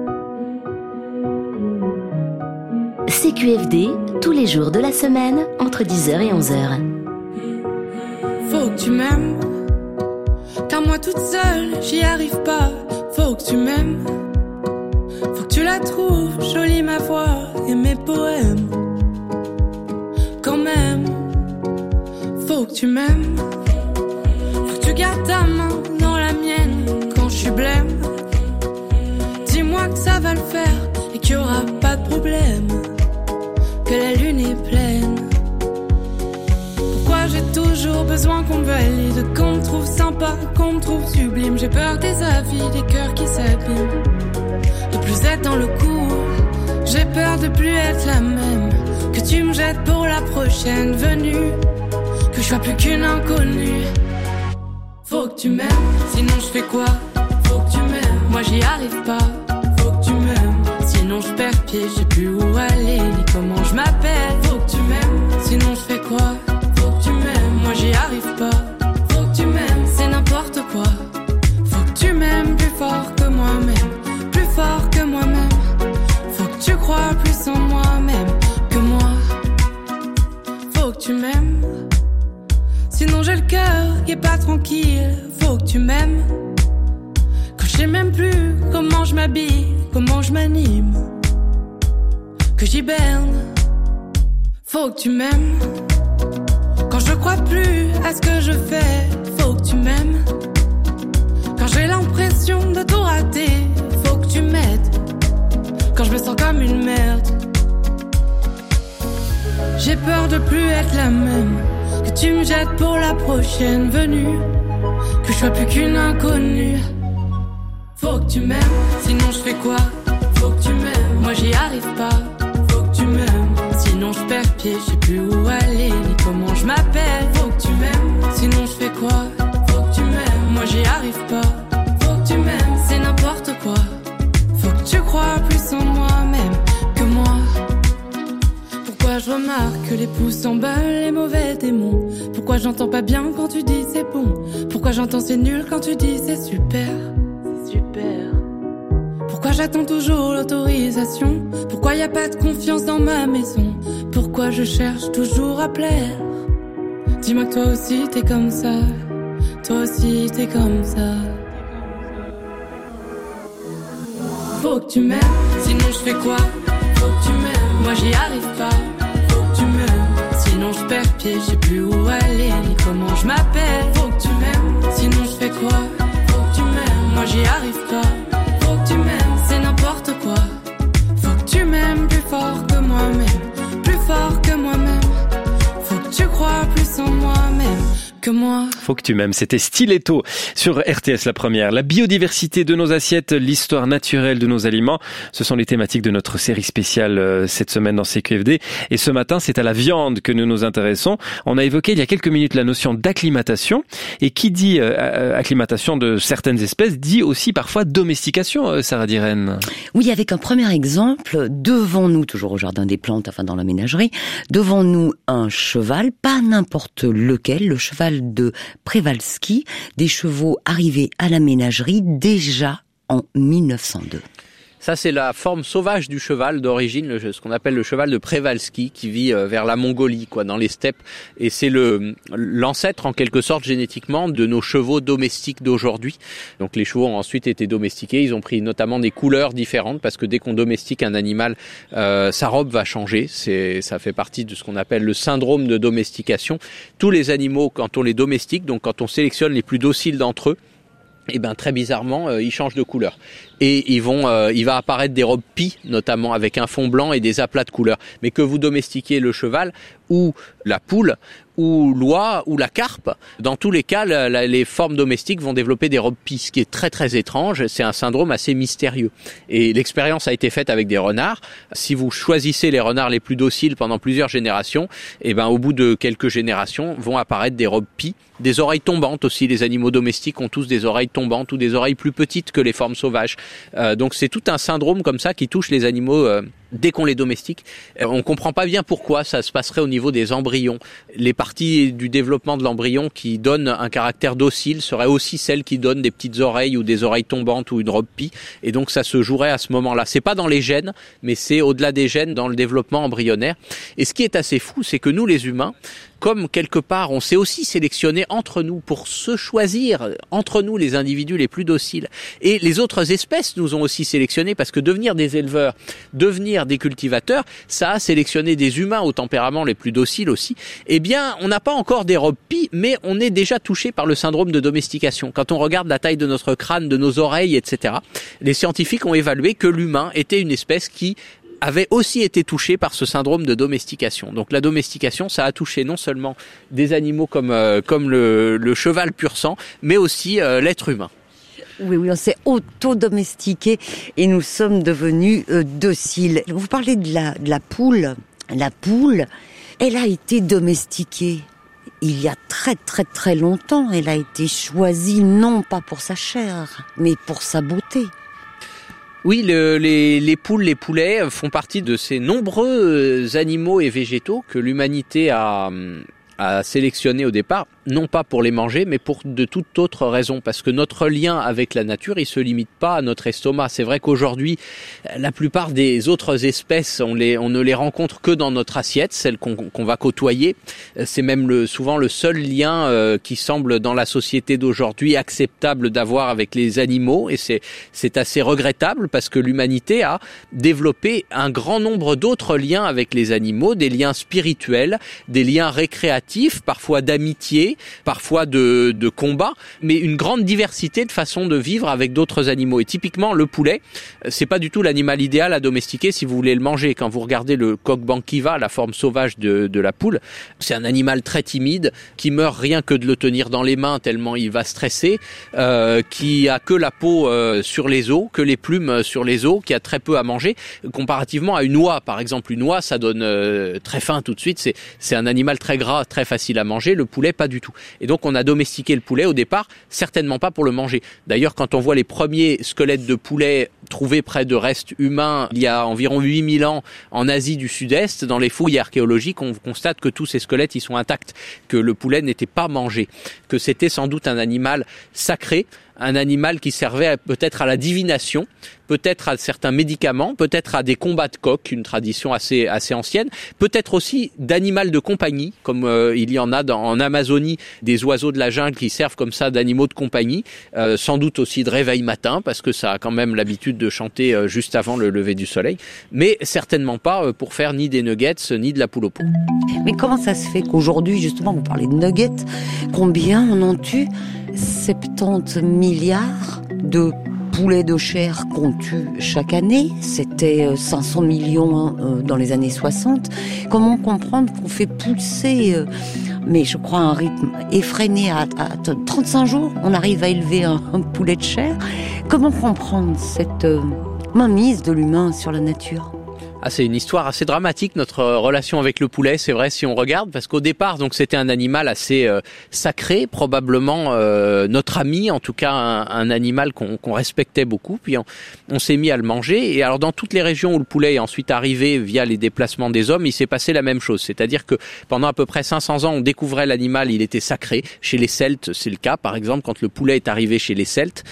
CQFD, tous les jours de la semaine, entre 10h et 11h. Faut que tu m'aimes, car moi toute seule, j'y arrive pas. Faut que tu m'aimes, faut que tu la trouves jolie ma voix et mes poèmes. Quand même, faut que tu m'aimes, faut que tu gardes ta main dans la mienne quand je suis blême. Dis-moi que ça va le faire et qu'il y aura pas de problème, que la lune est pleine. Pourquoi j'ai toujours besoin qu'on me valide, qu'on me trouve sympa, qu'on me trouve sublime. J'ai peur des avis, des cœurs qui s'abîment, de plus être dans le coup. J'ai peur de plus être la même, que tu me jettes pour la prochaine venue, que je sois plus qu'une inconnue. Faut que tu m'aimes, sinon je fais quoi? Faut que tu m'aimes, moi j'y arrive pas. Faut que tu m'aimes, sinon je perds pied, je sais plus où aller ni comment je m'appelle. Faut que tu m'aimes, sinon je fais quoi? Faut que tu m'aimes, moi j'y arrive pas. Faut que tu m'aimes, c'est n'importe quoi. Faut que tu m'aimes plus fort que moi-même, plus fort que moi-même. Faut que tu crois plus en moi-même que moi. Faut que tu m'aimes, sinon j'ai le cœur qui est pas tranquille. Faut que tu m'aimes, quand je sais même plus comment je m'habille, comment je m'anime, que j'hiberne. Faut que tu m'aimes, quand je crois plus à ce que je fais. Faut que tu m'aimes, quand j'ai l'impression de tout rater. Faut que tu m'aides, quand je me sens comme une merde. J'ai peur de plus être la même, que tu me jettes pour la prochaine venue, que je sois plus qu'une inconnue. Faut que tu m'aimes, sinon je fais quoi? Faut que tu m'aimes, moi j'y arrive pas. Faut que tu m'aimes, sinon je perds pied, je sais plus où aller ni comment je m'appelle. Faut que tu m'aimes, sinon je fais quoi? Faut que tu m'aimes, moi j'y arrive pas. Faut que tu m'aimes, c'est n'importe quoi. Faut que tu crois plus en moi-même que moi. Pourquoi je remarque que les pouces s'emballent, les mauvais démons? Pourquoi j'entends pas bien quand tu dis c'est bon? Pourquoi j'entends c'est nul quand tu dis c'est super? C'est super. Pourquoi j'attends toujours l'autorisation? Pourquoi y a pas de confiance dans ma maison? Pourquoi je cherche toujours à plaire? Dis-moi que toi aussi t'es comme ça, toi aussi t'es comme ça. Faut que tu m'aimes, sinon je fais quoi? Faut que tu m'aimes, moi j'y arrive pas. Faut que tu m'aimes, sinon je perds pied, je sais plus où aller ni comment je m'appelle. Faut que tu m'aimes, sinon je fais quoi? Faut que tu m'aimes, moi j'y arrive pas. Faut que tu m'aimes, c'est n'importe quoi. Faut que tu m'aimes plus fort que moi-même, plus fort que moi-même. Faut que tu crois plus en moi-même que moi. Faut faut que tu m'aimes. C'était Stiletto sur RTS La Première. La biodiversité de nos assiettes, l'histoire naturelle de nos aliments, ce sont les thématiques de notre série spéciale cette semaine dans CQFD. Et ce matin, c'est à la viande que nous nous intéressons. On a évoqué il y a quelques minutes la notion d'acclimatation. Et qui dit acclimatation de certaines espèces dit aussi parfois domestication, Sarah Diren. Oui, avec un premier exemple, devant nous, toujours au Jardin des Plantes, enfin dans la ménagerie, devant nous un cheval, pas n'importe lequel, le cheval de Przewalski, des chevaux arrivés à la ménagerie déjà en 1902. Ça, c'est la forme sauvage du cheval d'origine, ce qu'on appelle le cheval de Przewalski, qui vit vers la Mongolie, dans les steppes. Et c'est l'ancêtre, en quelque sorte, génétiquement, de nos chevaux domestiques d'aujourd'hui. Donc les chevaux ont ensuite été domestiqués. Ils ont pris notamment des couleurs différentes, parce que dès qu'on domestique un animal, sa robe va changer. Ça fait partie de ce qu'on appelle le syndrome de domestication. Tous les animaux, quand on les domestique, donc quand on sélectionne les plus dociles d'entre eux, très bizarrement, ils changent de couleur. Et il va apparaître des robes pie, notamment avec un fond blanc et des aplats de couleurs. Mais que vous domestiquiez le cheval ou la poule ou l'oie ou la carpe, dans tous les cas, les formes domestiques vont développer des robes pie, ce qui est très très étrange. C'est un syndrome assez mystérieux. Et l'expérience a été faite avec des renards. Si vous choisissez les renards les plus dociles pendant plusieurs générations, au bout de quelques générations, vont apparaître des robes pie, des oreilles tombantes aussi. Les animaux domestiques ont tous des oreilles tombantes ou des oreilles plus petites que les formes sauvages. Donc c'est tout un syndrome comme ça qui touche les animaux dès qu'on les domestique. On comprend pas bien pourquoi ça se passerait au niveau des embryons. Les parties du développement de l'embryon qui donnent un caractère docile seraient aussi celles qui donnent des petites oreilles ou des oreilles tombantes ou une robe pie. Et donc ça se jouerait à ce moment-là. C'est pas dans les gènes, mais c'est au-delà des gènes dans le développement embryonnaire. Et ce qui est assez fou, c'est que nous les humains, comme quelque part on s'est aussi sélectionné entre nous pour se choisir, entre nous les individus les plus dociles. Et les autres espèces nous ont aussi sélectionnés parce que devenir des éleveurs, devenir des cultivateurs, ça a sélectionné des humains au tempérament les plus dociles aussi. On n'a pas encore des robes pie, mais on est déjà touché par le syndrome de domestication. Quand on regarde la taille de notre crâne, de nos oreilles, etc., les scientifiques ont évalué que l'humain était une espèce qui avait aussi été touché par ce syndrome de domestication. Donc la domestication, ça a touché non seulement des animaux comme le cheval pur sang, mais aussi l'être humain. Oui, on s'est auto-domestiqué et nous sommes devenus dociles. Vous parlez de la poule. La poule, elle a été domestiquée il y a très très très longtemps. Elle a été choisie non pas pour sa chair, mais pour sa beauté. Oui, les poules, les poulets font partie de ces nombreux animaux et végétaux que l'humanité a sélectionnés au départ, non pas pour les manger, mais pour de toute autre raison, parce que notre lien avec la nature, il se limite pas à notre estomac. C'est vrai qu'aujourd'hui, la plupart des autres espèces, on ne les rencontre que dans notre assiette, celles qu'on va côtoyer. C'est même souvent le seul lien qui semble dans la société d'aujourd'hui acceptable d'avoir avec les animaux, et c'est assez regrettable parce que l'humanité a développé un grand nombre d'autres liens avec les animaux, des liens spirituels, des liens récréatifs, parfois d'amitié, parfois de combat, mais une grande diversité de façons de vivre avec d'autres animaux. Et typiquement, le poulet, c'est pas du tout l'animal idéal à domestiquer si vous voulez le manger. Quand vous regardez le coq banquiva, la forme sauvage de la poule, c'est un animal très timide, qui meurt rien que de le tenir dans les mains tellement il va stresser, qui a que la peau sur les os, que les plumes sur les os, qui a très peu à manger, comparativement à une oie. Par exemple, une oie, ça donne très faim tout de suite. C'est un animal très gras, très facile à manger. Le poulet, pas du tout. Et donc on a domestiqué le poulet au départ, certainement pas pour le manger. D'ailleurs, quand on voit les premiers squelettes de poulet trouvés près de restes humains il y a environ 8000 ans en Asie du Sud-Est, dans les fouilles archéologiques, on constate que tous ces squelettes ils sont intacts, que le poulet n'était pas mangé, que c'était sans doute un animal sacré, un animal qui servait peut-être à la divination, peut-être à certains médicaments, peut-être à des combats de coqs, une tradition assez ancienne, peut-être aussi d'animal de compagnie, comme il y en a en Amazonie, des oiseaux de la jungle qui servent comme ça d'animaux de compagnie, sans doute aussi de réveil matin, parce que ça a quand même l'habitude de chanter juste avant le lever du soleil, mais certainement pas pour faire ni des nuggets, ni de la poule au pot. Mais comment ça se fait qu'aujourd'hui, justement, vous parlez de nuggets, combien on en tue ? 70 milliards de poulets de chair qu'on tue chaque année. C'était 500 millions dans les années 60. Comment comprendre qu'on fait pousser mais je crois un rythme effréné à 35 jours, on arrive à élever un poulet de chair. Comment comprendre cette mainmise de l'humain sur la nature ? C'est une histoire assez dramatique, notre relation avec le poulet, c'est vrai, si on regarde, parce qu'au départ, donc c'était un animal assez sacré, probablement notre ami, en tout cas un animal qu'on respectait beaucoup, puis on s'est mis à le manger, et alors dans toutes les régions où le poulet est ensuite arrivé via les déplacements des hommes, il s'est passé la même chose, c'est-à-dire que pendant à peu près 500 ans, on découvrait l'animal, il était sacré. Chez les Celtes, c'est le cas, par exemple, quand le poulet est arrivé chez les Celtes,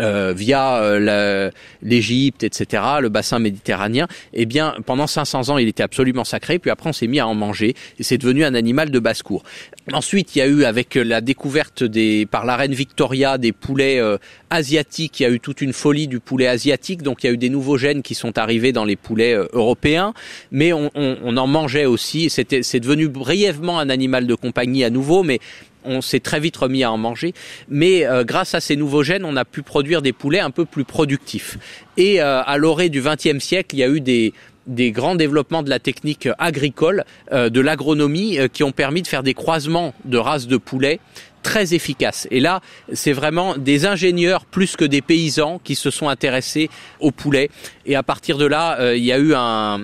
via l'Égypte, etc., le bassin méditerranéen, eh bien, pendant 500 ans, il était absolument sacré, puis après, on s'est mis à en manger, et c'est devenu un animal de basse-cour. Ensuite, il y a eu, avec la découverte par la reine Victoria, des poulets asiatiques, il y a eu toute une folie du poulet asiatique, donc il y a eu des nouveaux gènes qui sont arrivés dans les poulets européens, mais on en mangeait aussi, c'est devenu brièvement un animal de compagnie à nouveau, mais on s'est très vite remis à en manger, mais grâce à ces nouveaux gènes, on a pu produire des poulets un peu plus productifs. Et à l'orée du XXe siècle, il y a eu des grands développements de la technique agricole, de l'agronomie, qui ont permis de faire des croisements de races de poulets très efficaces. Et là, c'est vraiment des ingénieurs plus que des paysans qui se sont intéressés aux poulets. Et à partir de là, il y a eu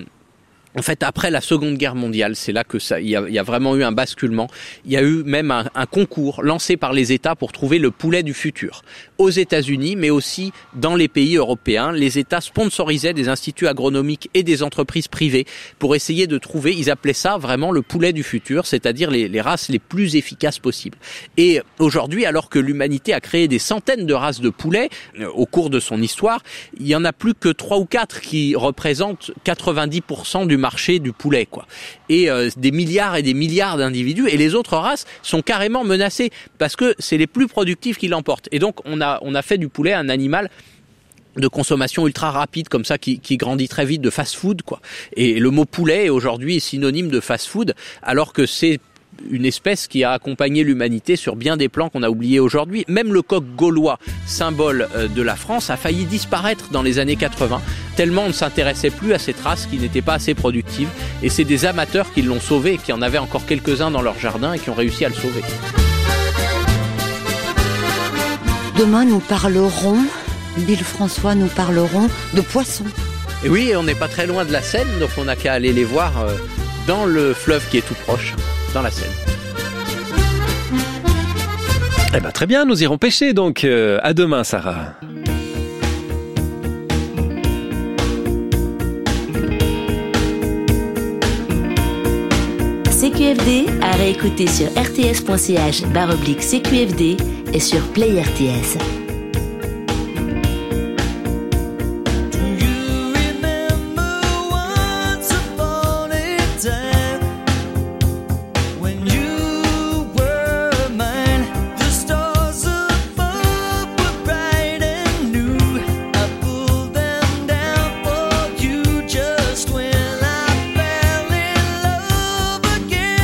en fait, après la Seconde Guerre mondiale, c'est là que il y a vraiment eu un basculement. Il y a eu même un concours lancé par les États pour trouver le poulet du futur. Aux États-Unis, mais aussi dans les pays européens, les États sponsorisaient des instituts agronomiques et des entreprises privées pour essayer de trouver, ils appelaient ça vraiment le poulet du futur, c'est-à-dire les races les plus efficaces possibles. Et aujourd'hui, alors que l'humanité a créé des centaines de races de poulets au cours de son histoire, il y en a plus que 3 ou 4 qui représentent 90% du marché du poulet, quoi. Et des milliards et des milliards d'individus, et les autres races sont carrément menacées parce que c'est les plus productifs qui l'emportent. Et donc on a fait du poulet un animal de consommation ultra rapide, comme ça, qui grandit très vite, de fast-food, quoi. Et le mot poulet aujourd'hui est synonyme de fast-food, alors que c'est une espèce qui a accompagné l'humanité sur bien des plans qu'on a oubliés aujourd'hui. Même le coq gaulois, symbole de la France, a failli disparaître dans les années 80, tellement on ne s'intéressait plus à cette race qui n'était pas assez productive. Et c'est des amateurs qui l'ont sauvé, qui en avaient encore quelques-uns dans leur jardin et qui ont réussi à le sauver. Demain, nous parlerons, Bill François, nous parlerons de poissons. Et oui, on n'est pas très loin de la Seine, donc on n'a qu'à aller les voir dans le fleuve qui est tout proche, dans la Seine. Eh ben très bien, nous irons pêcher donc. À demain, Sarah. CQFD à réécouter sur rts.ch/CQFD et sur Play RTS.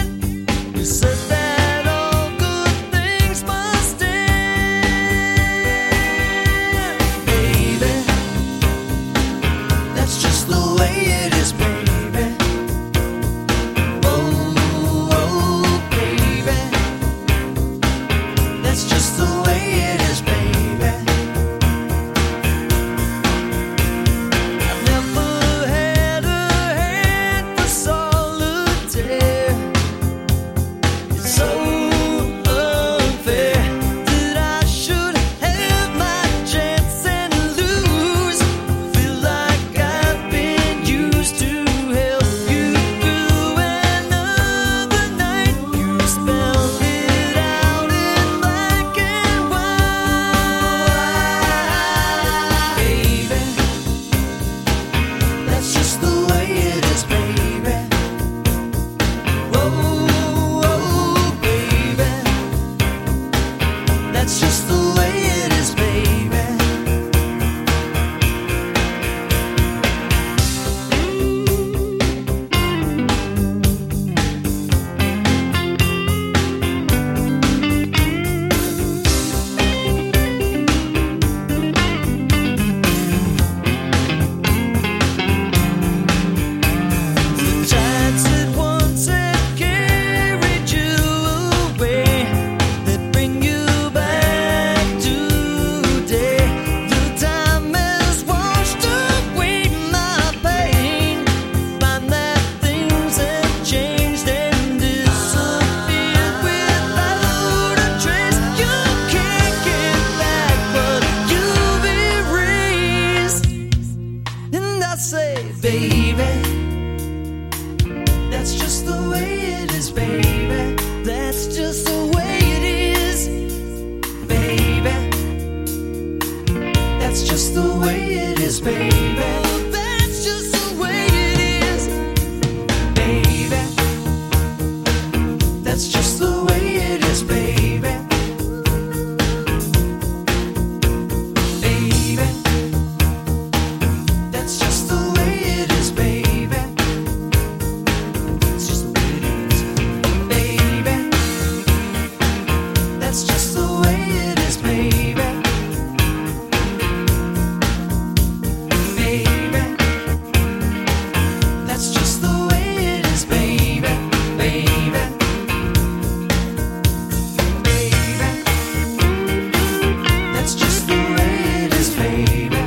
Said that all good things must end. baby. That's just the way it is, baby. That's just the way it is, baby. That's just the way it is, baby. That's just the way it is, baby. That's just the way it is, baby. Baby. That's just the way it is, baby. It's just the way it is, baby. That's just the way it is, baby. Baby. That's just the way it is, baby. Baby. Baby. That's just the way it is, baby.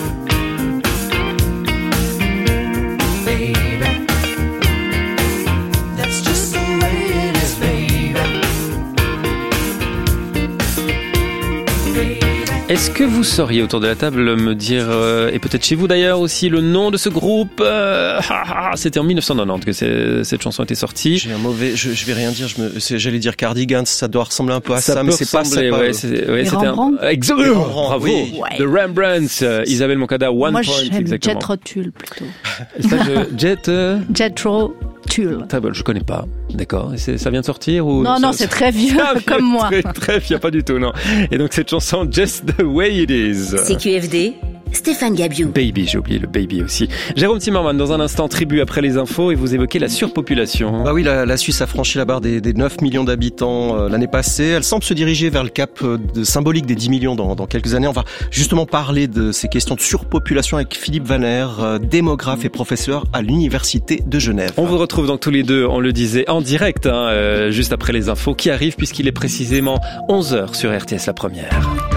Baby. That's just the way it is, baby. Est-ce que vous sauriez autour de la table me dire, et peut-être chez vous d'ailleurs aussi, le nom de ce groupe? C'était en 1990 que cette chanson était sortie. J'ai un mauvais, je vais rien dire, j'allais dire Cardigans, ça doit ressembler un peu à ça, mais c'est pas ça. Ouais, c'était exactement. Bravo. Oui. The Rembrandts, Isabelle Moncada, One Moi, Point, j'aime exactement. Jethro Tull plutôt. Jethro Tull. Très bon, je connais pas. D'accord. Et ça vient de sortir ou Non, c'est très vieux comme moi. Très vieux, pas du tout, non. Et donc cette chanson, Just the Way It Is. CQFD, Stéphane Gabiou. Baby, j'ai oublié le baby aussi. Jérôme Timmerman, dans un instant, tribu après les infos, et vous évoquez la surpopulation. Bah oui, la Suisse a franchi la barre des 9 millions d'habitants l'année passée. Elle semble se diriger vers le cap symbolique des 10 millions dans quelques années. On va justement parler de ces questions de surpopulation avec Philippe Vanner, démographe et professeur à l'Université de Genève. On vous retrouve donc tous les deux, on le disait, en direct, juste après les infos qui arrivent, puisqu'il est précisément 11h sur RTS La Première.